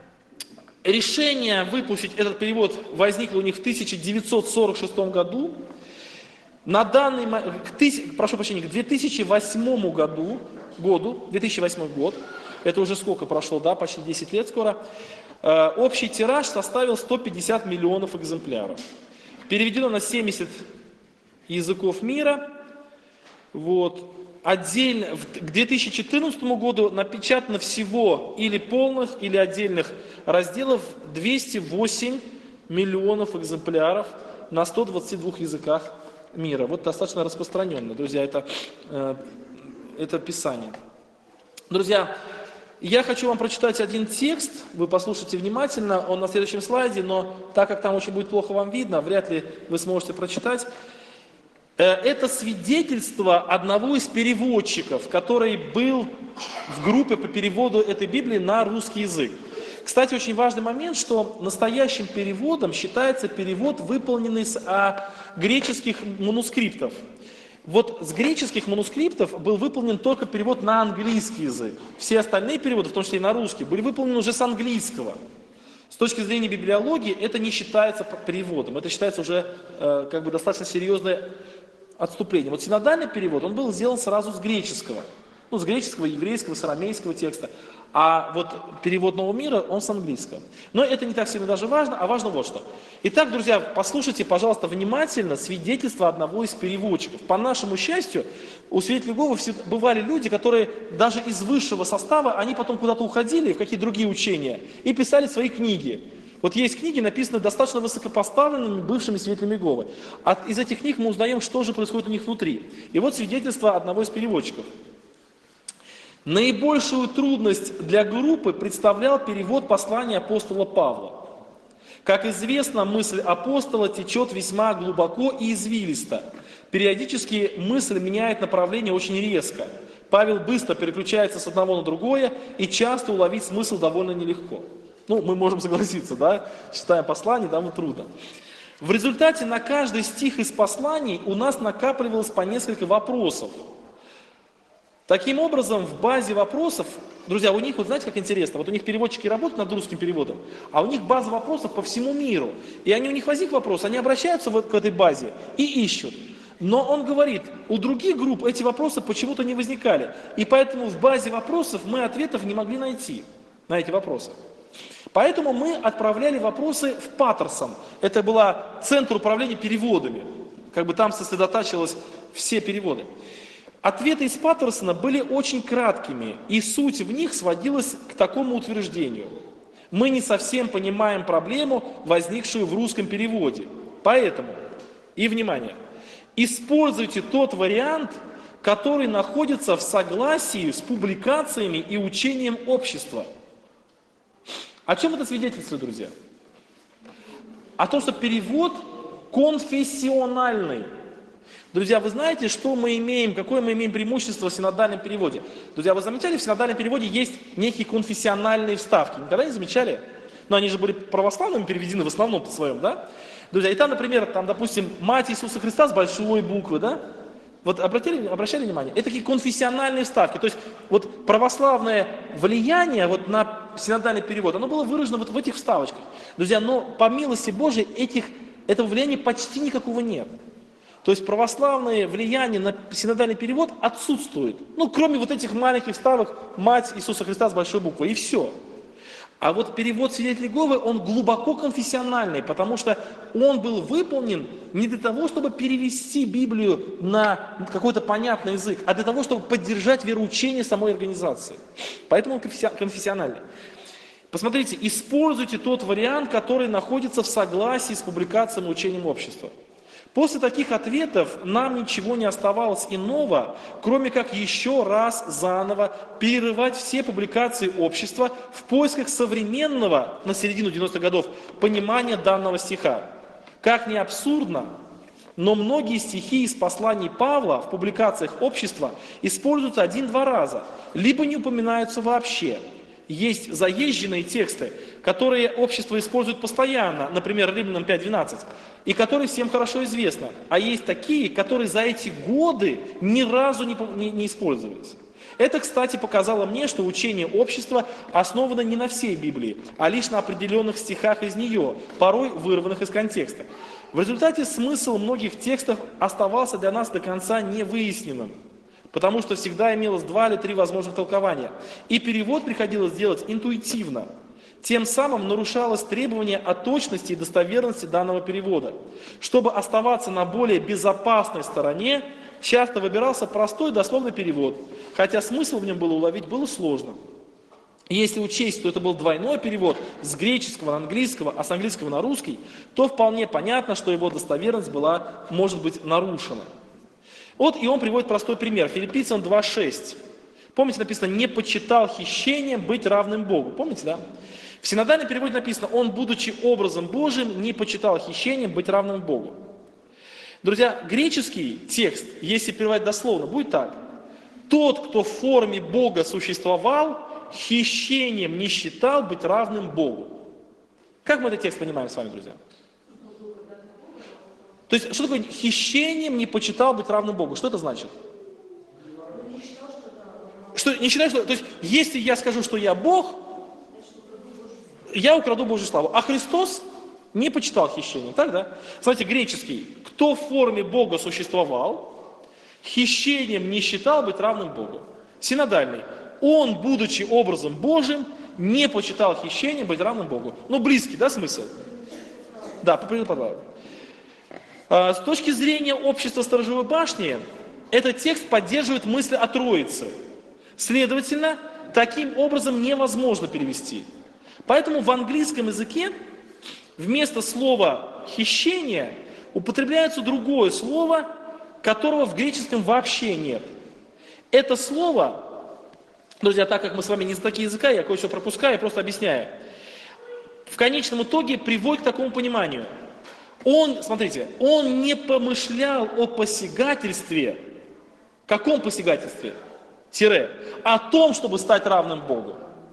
решение выпустить этот перевод возникло у них в 1946 году. На данный момент, прошу прощения, к 2008 году, 2008 год, это уже сколько прошло, да, почти 10 лет скоро, общий тираж составил 150 миллионов экземпляров. Переведено на 70 языков мира. Вот. Отдельно, к 2014 году напечатано всего или полных, или отдельных разделов 208 миллионов экземпляров на 122 языках мира. Вот достаточно распространенно, друзья, это Писание. Друзья, я хочу вам прочитать один текст, вы послушайте внимательно, он на следующем слайде, но так как там очень будет плохо вам видно, вряд ли вы сможете прочитать. Это свидетельство одного из переводчиков, который был в группе по переводу этой Библии на русский язык. Кстати, очень важный момент, что настоящим переводом считается перевод, выполненный с греческих манускриптов. Вот с греческих манускриптов был выполнен только перевод на английский язык. Все остальные переводы, в том числе и на русский, были выполнены уже с английского. С точки зрения библиологии это не считается переводом, это считается уже как бы достаточно серьезное отступление. Вот синодальный перевод, он был сделан сразу с греческого. Ну, с греческого, еврейского, с арамейского текста. А вот перевод Нового мира, он с английского. Но это не так сильно даже важно, а важно вот что. Итак, друзья, послушайте, пожалуйста, внимательно свидетельство одного из переводчиков. По нашему счастью, у Святителя Иеговы бывали люди, которые даже из высшего состава, они потом куда-то уходили, в какие-то другие учения, и писали свои книги. Вот есть книги, написанные достаточно высокопоставленными бывшими свидетелями Иеговы. Из этих книг мы узнаем, что же происходит у них внутри. И вот свидетельство одного из переводчиков. Наибольшую трудность для группы представлял перевод послания апостола Павла. Как известно, мысль апостола течет весьма глубоко и извилисто. Периодически мысль меняет направление очень резко. Павел быстро переключается с одного на другое, и часто уловить смысл довольно нелегко. Ну, мы можем согласиться, да? Читаем послание, нам трудно. В результате на каждый стих из посланий у нас накапливалось по несколько вопросов. Таким образом, в базе вопросов, друзья, у них, вот знаете, как интересно, вот у них переводчики работают над русским переводом, а у них база вопросов по всему миру. И у них возник вопрос, они обращаются к этой базе и ищут. Но он говорит, у других групп эти вопросы почему-то не возникали. И поэтому в базе вопросов мы ответов не могли найти на эти вопросы. Поэтому мы отправляли вопросы в Паттерсон. Это был Центр управления переводами. Как бы там сосредотачивалось все переводы. Ответы из Паттерсона были очень краткими, и суть в них сводилась к такому утверждению. Мы не совсем понимаем проблему, возникшую в русском переводе. Поэтому, и внимание, используйте тот вариант, который находится в согласии с публикациями и учением общества. О чем это свидетельствует, друзья? О том, что перевод конфессиональный. Друзья, вы знаете, что мы имеем, какое мы имеем преимущество в синодальном переводе? Друзья, вы замечали, в синодальном переводе есть некие конфессиональные вставки. Никогда не замечали? Но они же были православными переведены в основном по своем, да? Друзья, и там, например, допустим, Мать Иисуса Христа с большой буквы, да? Вот обращали внимание? Это такие конфессиональные вставки. То есть вот православное влияние вот на синодальный перевод, оно было выражено вот в этих вставочках. Друзья, но по милости Божией этого влияния почти никакого нет. То есть православное влияние на синодальный перевод отсутствует. Ну, кроме вот этих маленьких вставок «Мать Иисуса Христа» с большой буквы, и все. А вот перевод свидетелей Иеговы, он глубоко конфессиональный, потому что он был выполнен не для того, чтобы перевести Библию на какой-то понятный язык, а для того, чтобы поддержать вероучение самой организации. Поэтому он конфессиональный. Посмотрите, используйте тот вариант, который находится в согласии с публикацией и учением общества. После таких ответов нам ничего не оставалось иного, кроме как еще раз заново перерывать все публикации общества в поисках современного, на середину 90-х годов, понимания данного стиха. Как ни абсурдно, но многие стихи из посланий Павла в публикациях общества используются один-два раза, либо не упоминаются вообще. Есть заезженные тексты, которые общество использует постоянно, например, Римлянам 5:12, и которые всем хорошо известны. А есть такие, которые за эти годы ни разу не использовались. Это, кстати, показало мне, что учение общества основано не на всей Библии, а лишь на определенных стихах из нее, порой вырванных из контекста. В результате смысл многих текстов оставался для нас до конца невыясненным, потому что всегда имелось 2 или 3 возможных толкования. И перевод приходилось делать интуитивно. Тем самым нарушалось требование о точности и достоверности данного перевода. Чтобы оставаться на более безопасной стороне, часто выбирался простой дословный перевод, хотя смысл в нем было уловить было сложно. И если учесть, что это был двойной перевод с греческого на английского, а с английского на русский, то вполне понятно, что его достоверность была, может быть, нарушена. Вот и он приводит простой пример. Филиппийцам 2:6. Помните, написано, не почитал хищением быть равным Богу. Помните, да? В синодальном переводе написано, он, будучи образом Божьим, не почитал хищением быть равным Богу. Друзья, греческий текст, если переводить дословно, будет так. Тот, кто в форме Бога существовал, хищением не считал быть равным Богу. Как мы этот текст понимаем с вами, друзья? То есть, что такое хищением не почитал быть равным Богу? Что это значит? Что, не считаю, что... То есть, если я скажу, что я Бог, я украду Божью славу. А Христос не почитал хищением. Так, да? Смотрите, греческий. Кто в форме Бога существовал, хищением не считал быть равным Богу. Синодальный. Он, будучи образом Божьим, не почитал хищением быть равным Богу. Ну, близкий, да, смысл? Да, по предлогу. С точки зрения общества Сторожевой башни, этот текст поддерживает мысль о Троице. Следовательно, таким образом невозможно перевести. Поэтому в английском языке вместо слова «хищение» употребляется другое слово, которого в греческом вообще нет. Это слово, друзья, так как мы с вами не знатоки языка, я кое-что пропускаю, я просто объясняю. В конечном итоге приводит к такому пониманию. Он, смотрите, он не помышлял о посягательстве. Каком посягательстве? Тире. О том, чтобы стать равным Богу.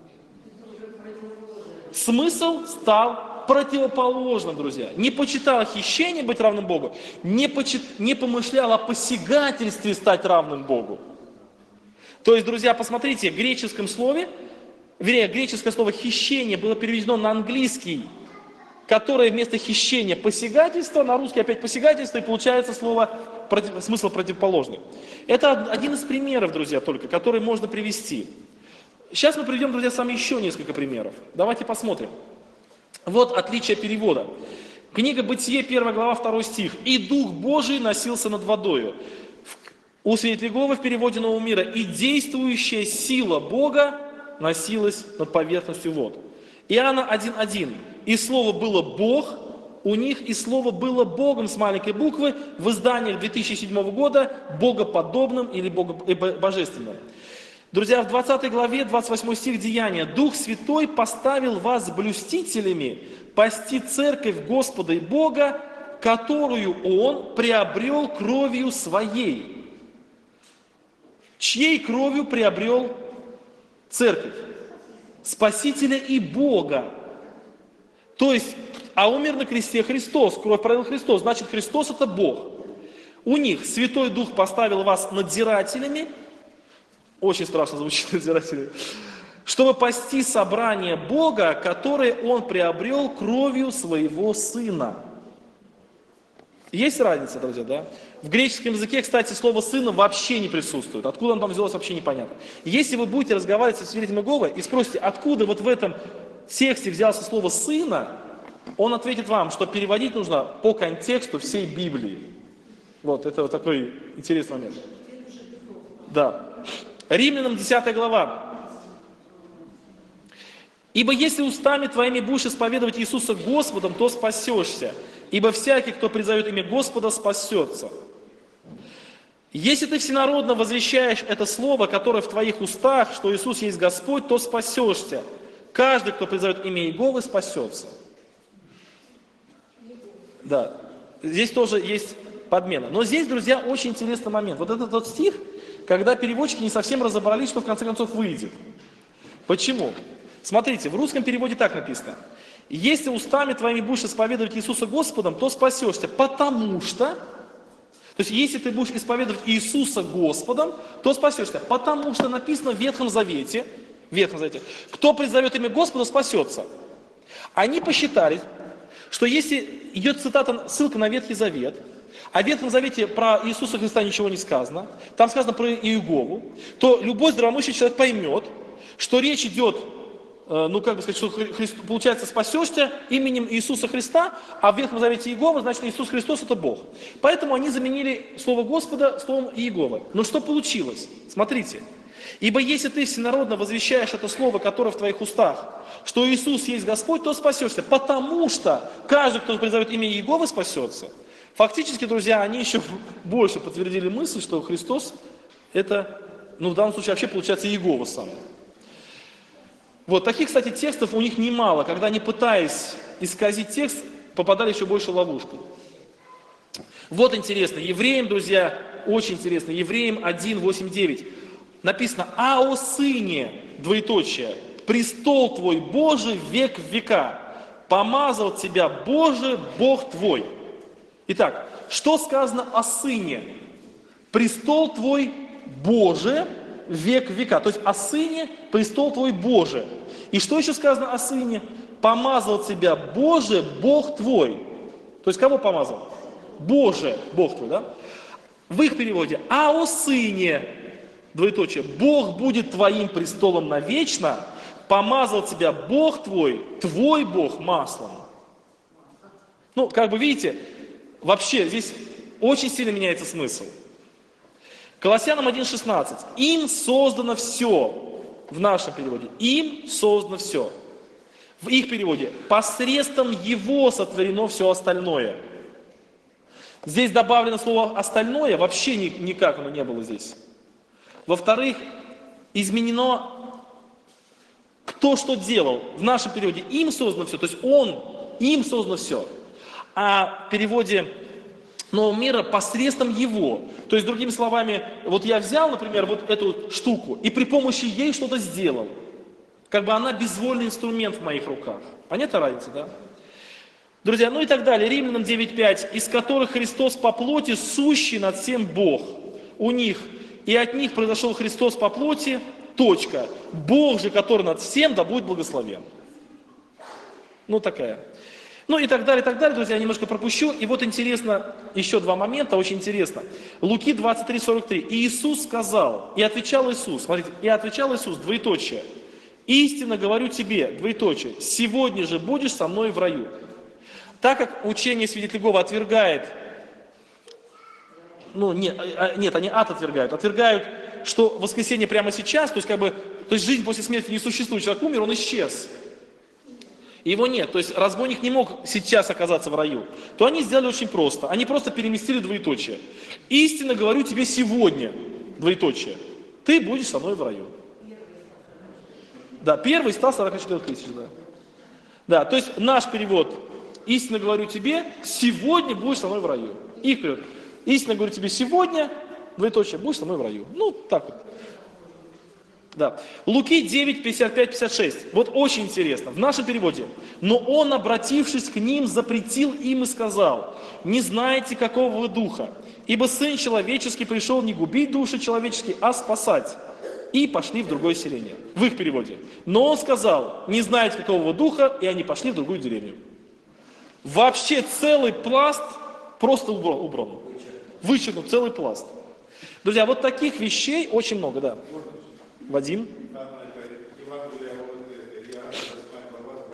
Смысл стал противоположным, друзья. Не почитал хищение быть равным Богу, не помышлял о посягательстве стать равным Богу. То есть, друзья, посмотрите, в греческом слове, вернее, греческое слово «хищение» было переведено на английский, которое вместо хищения посягательство, на русский опять посягательство, и получается слово, смысл противоположный. Это один из примеров, друзья, только, который можно привести. Сейчас мы приведем, друзья, с вами еще несколько примеров. Давайте посмотрим. Вот отличие перевода. Книга Бытие, 1 глава, 2 стих. «И Дух Божий носился над водою». У свидетелей Иеговы в переводе Нового мира. «И действующая сила Бога носилась над поверхностью вод». Иоанна 1:1. «И слово было Бог, у них и слово было Богом» с маленькой буквы, в изданиях 2007 года «богоподобным» или «божественным». Друзья, в 20 главе, 28 стих Деяния. «Дух Святой поставил вас блюстителями, пасти церковь Господа и Бога, которую Он приобрел кровью Своей». Чьей кровью приобрел церковь? Спасителя и Бога. То есть, а умер на кресте Христос, кровь пролил Христос, значит Христос это Бог. У них Святой Дух поставил вас надзирателями, очень страшно звучит надзирателями, чтобы пасти собрание Бога, которое Он приобрел кровью Своего Сына. Есть разница, друзья, да? В греческом языке, кстати, слово «сына» вообще не присутствует. Откуда оно там взялось, вообще непонятно. Если вы будете разговаривать со свидетелем Иеговы и спросите, откуда вот в этом тексте взялся слово «сына», он ответит вам, что переводить нужно по контексту всей Библии. Вот, это вот такой интересный момент. Да. Римлянам 10 глава. «Ибо если устами твоими будешь исповедовать Иисуса Господом, то спасешься. Ибо всякий, кто призовет имя Господа, спасется. Если ты всенародно возвещаешь это слово, которое в твоих устах, что Иисус есть Господь, то спасешься. Каждый, кто призовет имя Иеговы, спасется». Да, здесь тоже есть подмена. Но здесь, друзья, очень интересный момент. Вот этот вот стих, когда переводчики не совсем разобрались, что в конце концов выйдет. Почему? Смотрите, в русском переводе так написано. «Если устами твоими будешь исповедовать Иисуса Господом, то спасешься, потому что...» То есть, если ты будешь исповедовать Иисуса Господом, то спасешься, потому что написано в Ветхом Завете, «Кто призовет имя Господа, спасется». Они посчитали, что если идет цитата, ссылка на Ветхий Завет, а в Ветхом Завете про Иисуса Христа ничего не сказано, там сказано про Иегову, то любой здравомыслящий человек поймет, что речь идет, что получается, спасешься именем Иисуса Христа, а в Ветхом Завете Иегова, значит, Иисус Христос это Бог. Поэтому они заменили слово Господа словом Иегова. Но что получилось? Смотрите. «Ибо если ты всенародно возвещаешь это слово, которое в твоих устах, что Иисус есть Господь, то спасешься, потому что каждый, кто призовет имя Иеговы, спасется». Фактически, друзья, они еще больше подтвердили мысль, что Христос это, в данном случае вообще получается Иегова сам. Вот таких, кстати, текстов у них немало, когда они, пытаясь исказить текст, попадали еще больше в ловушку. Вот интересно, Евреям, друзья, очень интересно, Евреям 1, 8, 9. Написано: «А о Сыне, двоеточие, престол твой Божий век в века, помазал тебя Боже, Бог твой». Итак, что сказано о Сыне? Престол твой Боже, век в века. То есть о Сыне, престол твой Боже. И что еще сказано о Сыне? Помазал тебя Боже, Бог твой. То есть кого помазал? Боже, Бог твой, да? В их переводе: «А о Сыне, двоеточие, Бог будет твоим престолом навечно, помазал тебя Бог твой Бог маслом». Видите, вообще здесь очень сильно меняется смысл. Колоссянам 1,16. «Им создано все». В нашем переводе. «Им создано все». В их переводе: «Посредством Его сотворено все остальное». Здесь добавлено слово «остальное», вообще никак оно не было здесь. Во-вторых, изменено кто что делал. В нашем переводе «им создано все», то есть им создано все. А в переводе Нового мира «посредством Его». То есть, другими словами, вот я взял, например, вот эту штуку и при помощи ей что-то сделал. Она безвольный инструмент в моих руках. Понятна разница, да? Друзья, и так далее. Римлянам 9:5. «Из которых Христос по плоти сущий над всем Бог. У них и от них произошел Христос по плоти. Точка. Бог же, который над всем, да будет благословен». Такая. И так далее, друзья, я немножко пропущу. И вот интересно, еще два момента, очень интересно. Луки 23:43. «И Иисус сказал», и отвечал Иисус, смотрите, и отвечал Иисус, двоеточие: «Истинно говорю тебе, двоеточие, сегодня же будешь со мной в раю». Так как учение свидетелей Иеговы отвергает, они отвергают, что воскресение прямо сейчас, то есть жизнь после смерти не существует, человек умер, он исчез. Его нет, то есть разбойник не мог сейчас оказаться в раю, то они сделали очень просто. Они просто переместили двоеточие. «Истинно говорю тебе сегодня», двоеточие, «ты будешь со мной в раю». Да, первый 144 тысяч, да. Да, то есть наш перевод: «Истинно говорю тебе, сегодня будешь со мной в раю». Их перевод: «Истинно говорю тебе сегодня, двоеточие, будешь со мной в раю». Так вот. Да. Луки 9, 55, 56. Вот очень интересно. В нашем переводе: «Но он, обратившись к ним, запретил им и сказал: не знаете, какого вы духа, ибо Сын Человеческий пришел не губить души человеческие, а спасать». И пошли в другое селение. В их переводе: «Но он сказал: не знаете, какого вы духа, и они пошли в другую деревню». Вообще целый пласт просто убран. Вычеркнут целый пласт. Друзья, вот таких вещей очень много, да. Вадим?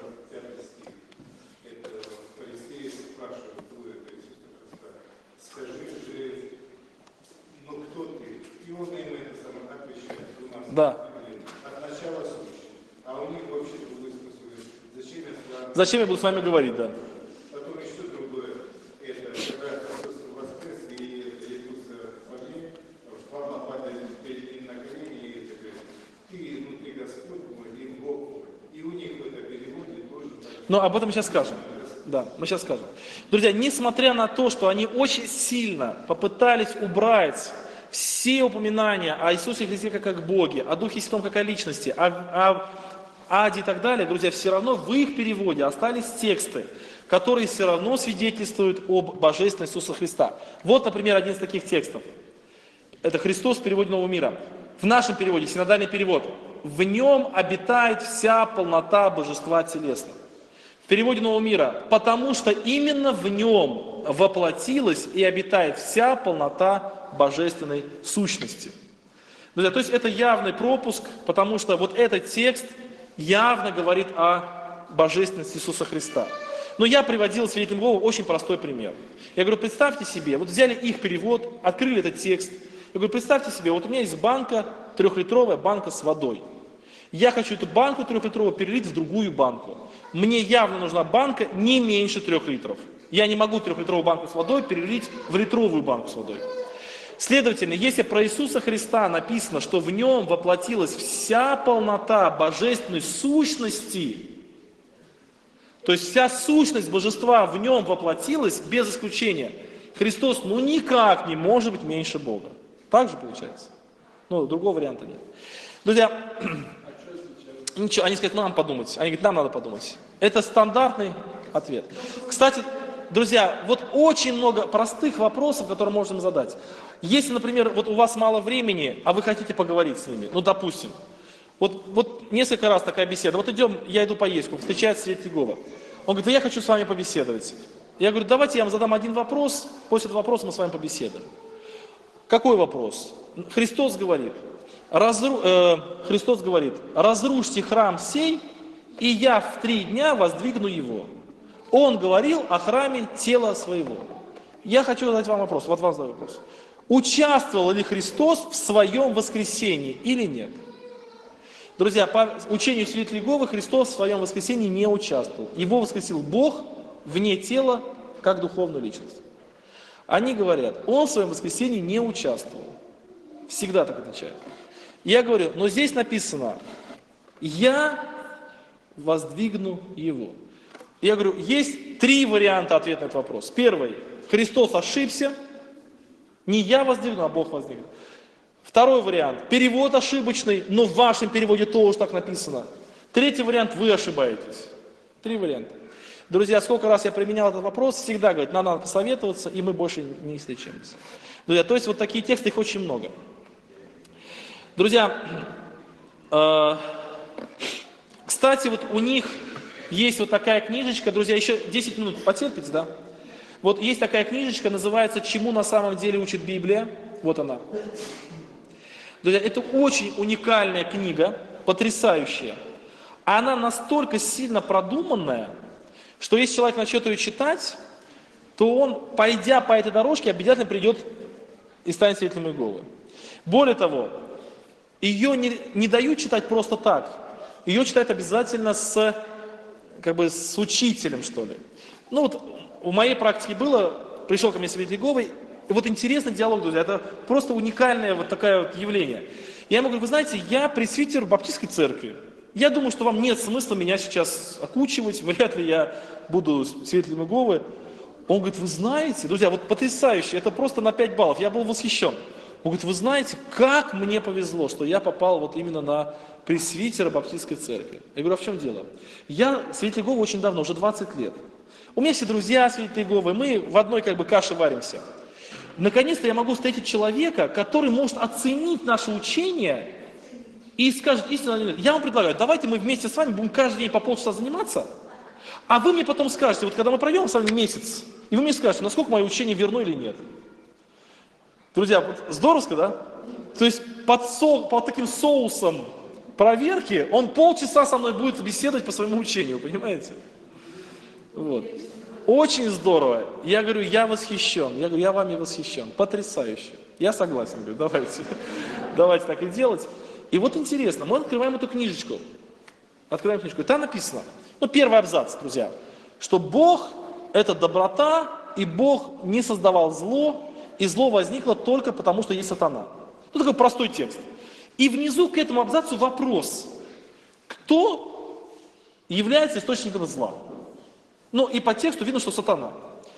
Да. От начала сущего. А у них вообще другой смысл. Зачем я буду с вами говорить, да? Потом еще другое. Это когда Христос воскрес и явился в огне, слова падали перед ним на колени, и это говорит, ты внутри Господь мой, и Бог мой. И у них в этом переводе тоже... Но об этом мы сейчас скажем. Да, мы сейчас скажем. Друзья, несмотря на то, что они очень сильно попытались убрать все упоминания о Иисусе Христе как о Боге, о Духе Святом как о личности, о аде и так далее, друзья, все равно в их переводе остались тексты, которые все равно свидетельствуют об божественности Иисуса Христа. Вот, например, один из таких текстов. Это Христос в переводе Нового мира. В нашем переводе, синодальный перевод. В нем обитает вся полнота божества телесного. В переводе Нового мира. Потому что именно в нем воплотилась и обитает вся полнота божественной сущности. Друзья, то есть это явный пропуск, потому что вот этот текст явно говорит о божественности Иисуса Христа. Но я приводил свидетелям Иеговы очень простой пример. Я говорю, представьте себе, вот взяли их перевод, открыли этот текст. Я говорю, представьте себе, вот у меня есть банка, 3-литровая банка с водой. Я хочу эту банку 3-литровую перелить в другую банку. Мне явно нужна банка не меньше 3 литров. Я не могу 3-литровую банку с водой перелить в литровую банку с водой. Следовательно, если про Иисуса Христа написано, что в нем воплотилась вся полнота божественной сущности, то есть вся сущность божества в нем воплотилась без исключения, Христос никак не может быть меньше Бога. Так же получается? Другого варианта нет. Друзья, ничего, они сказали, нам подумать. Они говорят, нам надо подумать. Это стандартный ответ. Кстати, друзья, вот очень много простых вопросов, которые можно задать. Если, например, вот у вас мало времени, а вы хотите поговорить с ними, допустим, вот несколько раз такая беседа, вот я иду поездку, встречается свидетель Иеговы. Он говорит, я хочу с вами побеседовать. Я говорю, давайте я вам задам один вопрос, после этого вопроса мы с вами побеседуем. Какой вопрос? Христос говорит, разрушьте храм сей, и я в 3 дня воздвигну его. Он говорил о храме тела своего. Я хочу задать вам вопрос, вот вам задаю вопрос. Участвовал ли Христос в своем воскресении или нет? Друзья, по учению свидетелей Иеговы Христос в своем воскресении не участвовал. Его воскресил Бог вне тела, как духовную личность. Они говорят, он в своем воскресении не участвовал. Всегда так отвечают. Я говорю, но здесь написано, я воздвигну его. Я говорю, есть 3 варианта ответа на этот вопрос. Первый, Христос ошибся, не я воздвигну, а Бог воздвигнул. Второй вариант, перевод ошибочный, но в вашем переводе тоже так написано. Третий вариант, вы ошибаетесь. 3 варианта. Друзья, сколько раз я применял этот вопрос, всегда говорят, нам надо посоветоваться, и мы больше не встречаемся. Друзья, то есть вот такие тексты, их очень много. Друзья, кстати, вот у них есть вот такая книжечка, друзья, еще 10 минут потерпите, да? Вот есть такая книжечка, называется «Чему на самом деле учит Библия». Вот она. Друзья, это очень уникальная книга, потрясающая. Она настолько сильно продуманная, что если человек начнет ее читать, то он, пойдя по этой дорожке, обязательно придет и станет свидетелем Иеговы. Более того, ее не дают читать просто так. Ее читают обязательно с учителем, что ли. У моей практики было, пришел ко мне свидетель Иеговы, и вот интересный диалог, друзья, это просто уникальное вот такое вот явление. Я ему говорю, вы знаете, я пресвитер баптистской церкви. Я думаю, что вам нет смысла меня сейчас окучивать, вряд ли я буду свидетелем Иеговы. Он говорит, вы знаете, друзья, вот потрясающе, это просто на 5 баллов, я был восхищен. Он говорит, вы знаете, как мне повезло, что я попал вот именно на пресвитера баптистской церкви. Я говорю, а в чем дело? Я свидетель Иеговы очень давно, уже 20 лет. У меня все друзья свидетели Иеговы, мы в одной каше варимся. Наконец-то я могу встретить человека, который может оценить наше учение и скажет истинно или нет. Я вам предлагаю, давайте мы вместе с вами будем каждый день по полчаса заниматься, а вы мне потом скажете, вот когда мы проведем с вами месяц, и вы мне скажете, насколько мое учение верно или нет. Друзья, вот здоровско, да? То есть под таким соусом проверки он полчаса со мной будет беседовать по своему учению, понимаете? Вот. Очень здорово. Я говорю, я восхищен. Я говорю, я вами восхищен. Потрясающе. Я согласен. Говорю, давайте так и делать. И вот интересно, мы открываем эту книжечку. Открываем книжку, и там написано, первый абзац, друзья, что Бог – это доброта, и Бог не создавал зло, и зло возникло только потому, что есть сатана. Такой простой текст. И внизу к этому абзацу вопрос, кто является источником зла? И по тексту видно, что сатана.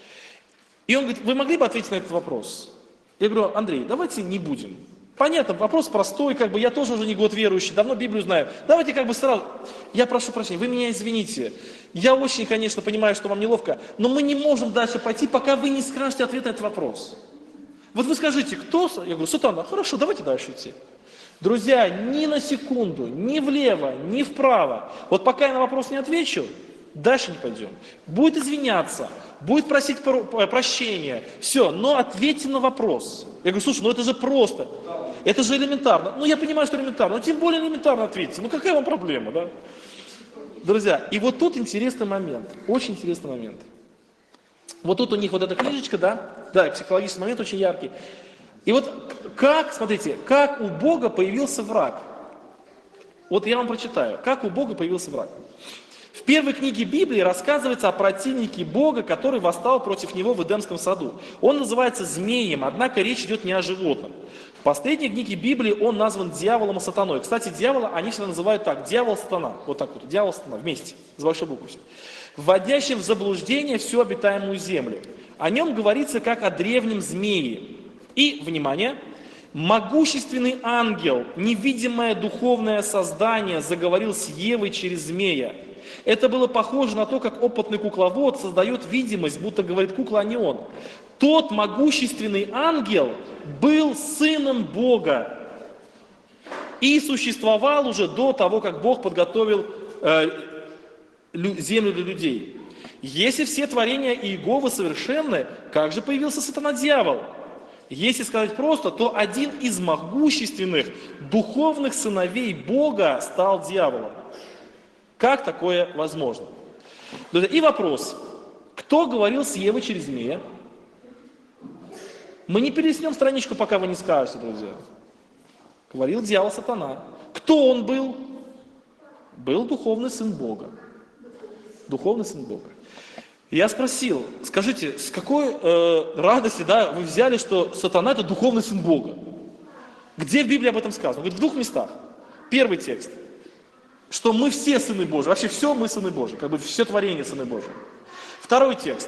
И он говорит, вы могли бы ответить на этот вопрос? Я говорю, Андрей, давайте не будем. Понятно, вопрос простой, я тоже уже не год верующий, давно Библию знаю. Давайте сразу, я прошу прощения, вы меня извините. Я очень, конечно, понимаю, что вам неловко, но мы не можем дальше пойти, пока вы не скажете ответ на этот вопрос. Вот вы скажите, кто? Я говорю, сатана. Хорошо, давайте дальше идти. Друзья, ни на секунду, ни влево, ни вправо. Вот пока я на вопрос не отвечу, дальше не пойдем. Будет извиняться, будет просить прощения. Все, но ответьте на вопрос. Я говорю, слушай, это же просто. Это же элементарно. Я понимаю, что элементарно, но тем более элементарно ответьте. Какая вам проблема, да? Друзья, и вот тут интересный момент. Очень интересный момент. Вот тут у них вот эта книжечка, да, психологический момент очень яркий. И вот смотрите, как у Бога появился враг. Вот я вам прочитаю, как у Бога появился враг. В первой книге Библии рассказывается о противнике Бога, который восстал против него в Эдемском саду. Он называется змеем, однако речь идет не о животном. В последней книге Библии он назван дьяволом и сатаной. Кстати, дьявола они всегда называют так, дьявол-сатана. Вот так вот, дьявол-сатана, вместе, с большой буквы. Вводящим в заблуждение всю обитаемую землю. О нем говорится как о древнем змее. И, внимание, могущественный ангел, невидимое духовное создание, заговорил с Евой через змея. Это было похоже на то, как опытный кукловод создает видимость, будто говорит кукла, а не он. Тот могущественный ангел был сыном Бога и существовал уже до того, как Бог подготовил землю для людей. Если все творения Иеговы совершенны, как же появился сатана-дьявол? Если сказать просто, то один из могущественных духовных сыновей Бога стал дьяволом. Как такое возможно? И вопрос. Кто говорил с Евой через змея? Мы не перелистнем страничку, пока вы не скажете, друзья. Говорил дьявол сатана. Кто он был? Был духовный сын Бога. Духовный сын Бога. Я спросил, скажите, с какой радости вы взяли, что сатана это духовный сын Бога? Где в Библии об этом сказано? Он говорит, в двух местах. Первый текст. Что мы все сыны Божьи, вообще все мы сыны Божьи, все творения сыны Божьи. Второй текст.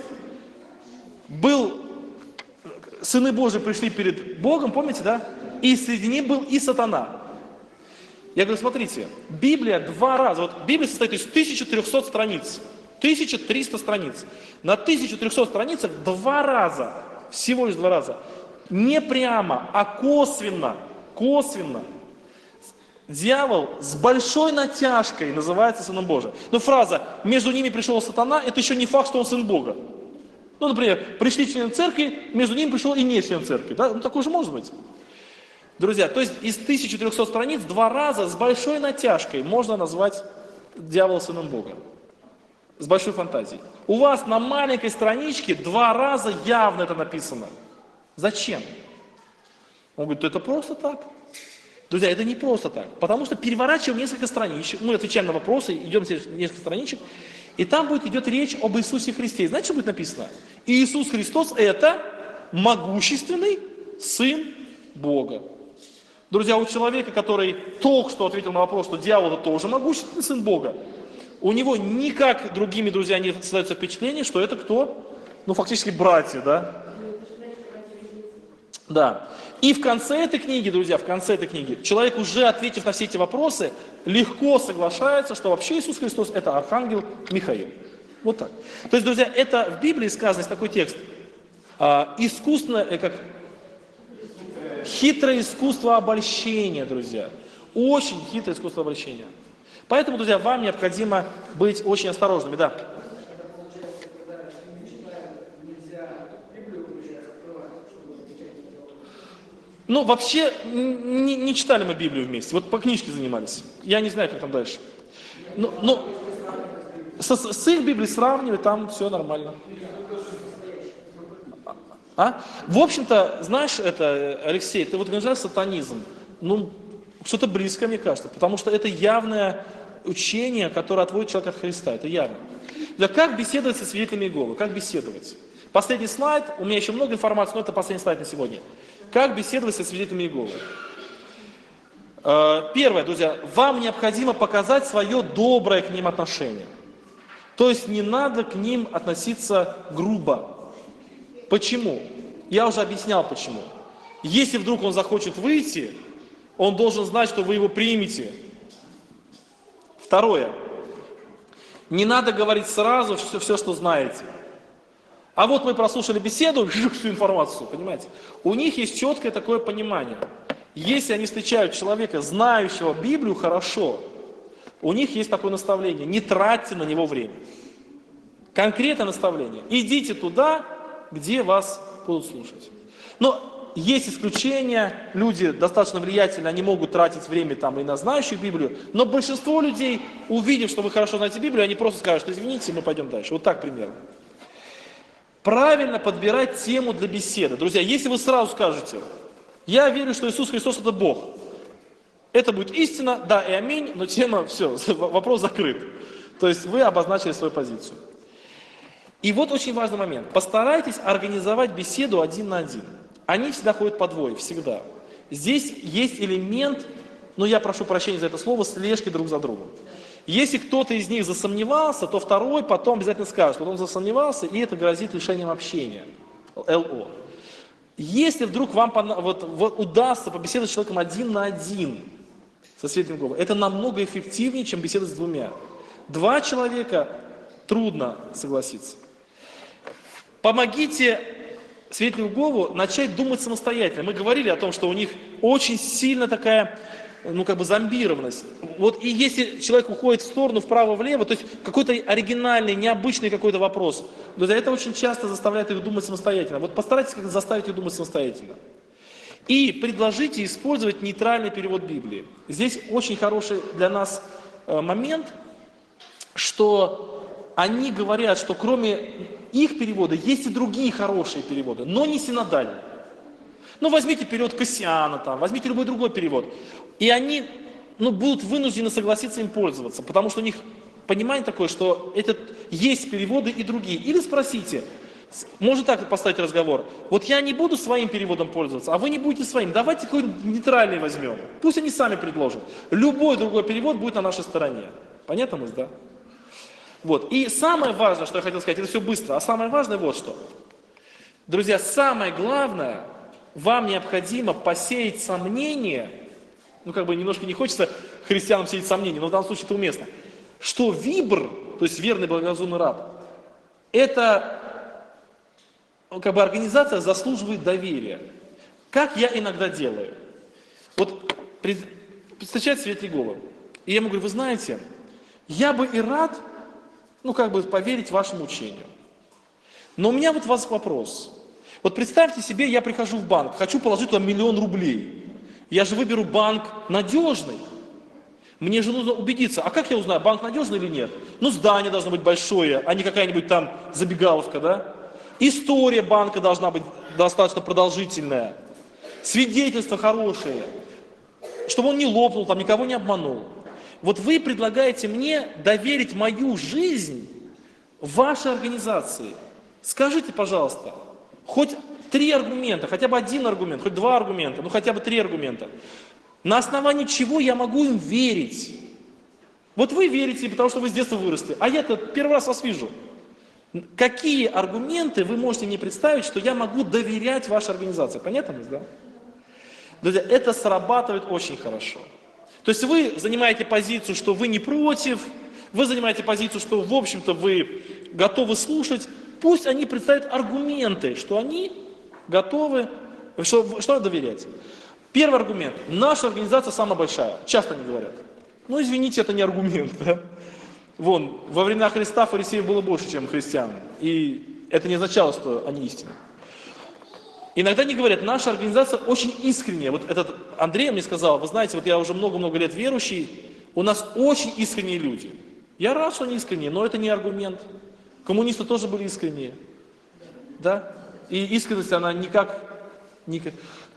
Сыны Божьи пришли перед Богом, помните, да? И среди них был и сатана. Я говорю, смотрите, Библия два раза, Библия состоит из 1300 страниц, 1300 страниц. На 1300 страницах два раза, всего лишь два раза, не прямо, а косвенно, дьявол с большой натяжкой называется сыном Божиим. Фраза «между ними пришел сатана» это еще не факт, что он сын Бога. Например, пришли члены церкви, между ними пришел и не член церкви. Да? Такое же может быть. Друзья, то есть из 1300 страниц два раза с большой натяжкой можно назвать дьявола сыном Бога. С большой фантазией. У вас на маленькой страничке два раза явно это написано. Зачем? Он говорит, это просто так. Друзья, это не просто так. Потому что переворачиваем несколько страничек, мы отвечаем на вопросы, идем через несколько страничек, и там идет речь об Иисусе Христе. Знаете, что будет написано? Иисус Христос это могущественный Сын Бога. Друзья, у человека, который только что ответил на вопрос, что дьявол это тоже могущественный Сын Бога, у него никак другими, друзья, не создается впечатление, что это кто? Фактически братья, да? Да. И в конце этой книги, друзья, человек, уже ответив на все эти вопросы, легко соглашается, что вообще Иисус Христос это архангел Михаил. Вот так. То есть, друзья, это в Библии сказано, есть такой текст, хитрое искусство обольщения, друзья. Очень хитрое искусство обольщения. Поэтому, друзья, вам необходимо быть очень осторожными, да. Вообще, не читали мы Библию вместе, по книжке занимались. Я не знаю, как там дальше. С их Библией сравнивать, там все нормально. В общем-то, знаешь, Алексей, ты говоришь сатанизм. Что-то близкое, мне кажется, потому что это явное учение, которое отводит человека от Христа, это явно. Да как беседовать со свидетелями Иеговы? Как беседовать? Последний слайд, у меня еще много информации, но это последний слайд на сегодня. Как беседовать со свидетелями Иеговы? Первое, друзья, вам необходимо показать свое доброе к ним отношение. То есть не надо к ним относиться грубо. Почему? Я уже объяснял почему. Если вдруг он захочет выйти, он должен знать, что вы его примете. Второе. Не надо говорить сразу все, что знаете. А вот мы прослушали беседу, всю информацию, понимаете? У них есть четкое такое понимание. Если они встречают человека, знающего Библию хорошо, у них есть такое наставление. Не тратьте на него время. Конкретное наставление. Идите туда, где вас будут слушать. Но есть исключения, люди достаточно влиятельные, они могут тратить время там и на знающих Библию, но большинство людей, увидев, что вы хорошо знаете Библию, они просто скажут, что извините, мы пойдем дальше. Вот так примерно. Правильно подбирать тему для беседы. Друзья, если вы сразу скажете, я верю, что Иисус Христос это Бог, это будет истина, да и аминь, но тема, все, вопрос закрыт. То есть вы обозначили свою позицию. И вот очень важный момент. Постарайтесь организовать беседу один на один. Они всегда ходят по двое, всегда. Здесь есть элемент, я прошу прощения за это слово, слежки друг за другом. Если кто-то из них засомневался, то второй потом обязательно скажет, что он засомневался, и это грозит лишением общения. ЛО. Если вдруг вам удастся побеседовать с человеком один на один, со свидетелем Иеговы, это намного эффективнее, чем беседовать с двумя. Два человека трудно согласиться. Помогите свидетелю Иеговы начать думать самостоятельно. Мы говорили о том, что у них очень сильно такая, зомбированность. Вот и если человек уходит в сторону, вправо-влево, то есть какой-то оригинальный, необычный какой-то вопрос, это очень часто заставляет их думать самостоятельно. Вот постарайтесь как-то заставить их думать самостоятельно. И предложите использовать нейтральный перевод Библии. Здесь очень хороший для нас момент, что они говорят, что кроме их перевода есть и другие хорошие переводы, но не синодальные. Возьмите перевод Кассиана, возьмите любой другой перевод. И они будут вынуждены согласиться им пользоваться, потому что у них понимание такое, что есть переводы и другие. Или спросите, можно так поставить разговор, вот я не буду своим переводом пользоваться, а вы не будете своим, давайте какой-нибудь нейтральный возьмем. Пусть они сами предложат. Любой другой перевод будет на нашей стороне. Понятно, мысль, да? Вот. И самое важное, что я хотел сказать, это все быстро, а самое важное вот что. Друзья, самое главное, вам необходимо посеять сомнения, немножко не хочется христианам сеять сомнения, но в данном случае это уместно, что вибр, то есть верный благоразумный раб, это организация заслуживает доверия. Как я иногда делаю. Вот встречает свидетель Иеговы, и я ему говорю, вы знаете, я бы и рад, поверить вашему учению. Но у меня вот у вас вопрос. Вот представьте себе, я прихожу в банк, хочу положить туда 1 000 000 рублей. Я же выберу банк надежный. Мне же нужно убедиться, а как я узнаю, банк надежный или нет? Здание должно быть большое, а не какая-нибудь там забегаловка, да? История банка должна быть достаточно продолжительная. Свидетельства хорошие. Чтобы он не лопнул, никого не обманул. Вот вы предлагаете мне доверить мою жизнь вашей организации. Скажите, пожалуйста, хоть 3 аргумента, хотя бы 1 аргумент, хоть 2 аргумента, хотя бы 3 аргумента. На основании чего я могу им верить? Вот вы верите, потому что вы с детства выросли, а я-то первый раз вас вижу. Какие аргументы вы можете мне представить, что я могу доверять вашей организации? Понятно, да? Друзья, это срабатывает очень хорошо. То есть вы занимаете позицию, что вы не против, вы занимаете позицию, что, в общем-то, вы готовы слушать. Пусть они представят аргументы, что они готовы, что доверять. Первый аргумент. Наша организация самая большая. Часто они говорят. Извините, это не аргумент. Да? Во времена Христа фарисеев было больше, чем христиан. И это не означало, что они истинны. Иногда они говорят, наша организация очень искренняя. Вот этот Андрей мне сказал, вы знаете, я уже много-много лет верующий, у нас очень искренние люди. Я рад, что они искренние, но это не аргумент. Коммунисты тоже были искренние. Да? И искренность, она никак...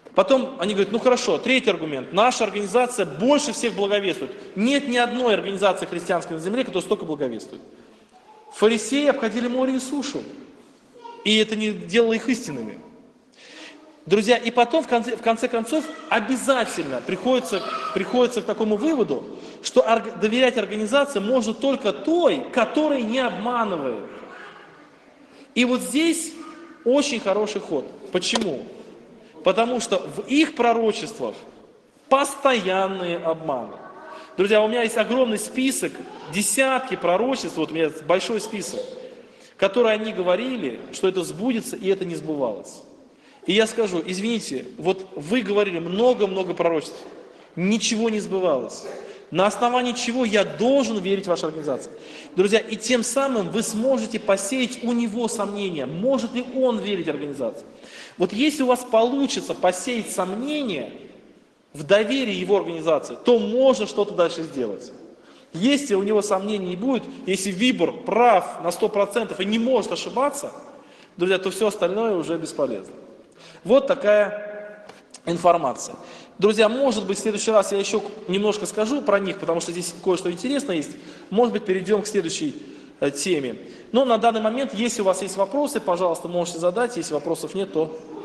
Потом они говорят, ну хорошо, третий аргумент. Наша организация больше всех благовествует. Нет ни одной организации христианской на земле, которая столько благовествует. Фарисеи обходили море и сушу. И это не делало их истинными. Друзья, и потом, в конце концов, обязательно приходится к такому выводу, что доверять организации можно только той, которая не обманывает. И вот здесь очень хороший ход. Почему? Потому что в их пророчествах постоянные обманы. Друзья, у меня есть огромный список, десятки пророчеств, вот у меня большой список, которые они говорили, что это сбудется, и это не сбывалось. И я скажу, извините, вот вы говорили много-много пророчеств, ничего не сбывалось. На основании чего я должен верить в вашу организацию? Друзья, и тем самым вы сможете посеять у него сомнения, может ли он верить в организацию. Вот если у вас получится посеять сомнения в доверии его организации, то можно что-то дальше сделать. Если у него сомнений не будет, если Вибор прав на 100% и не может ошибаться, друзья, то все остальное уже бесполезно. Вот такая информация. Друзья, может быть, в следующий раз я еще немножко скажу про них, потому что здесь кое-что интересное есть. Может быть, перейдем к следующей теме. Но на данный момент, если у вас есть вопросы, пожалуйста, можете задать. Если вопросов нет, то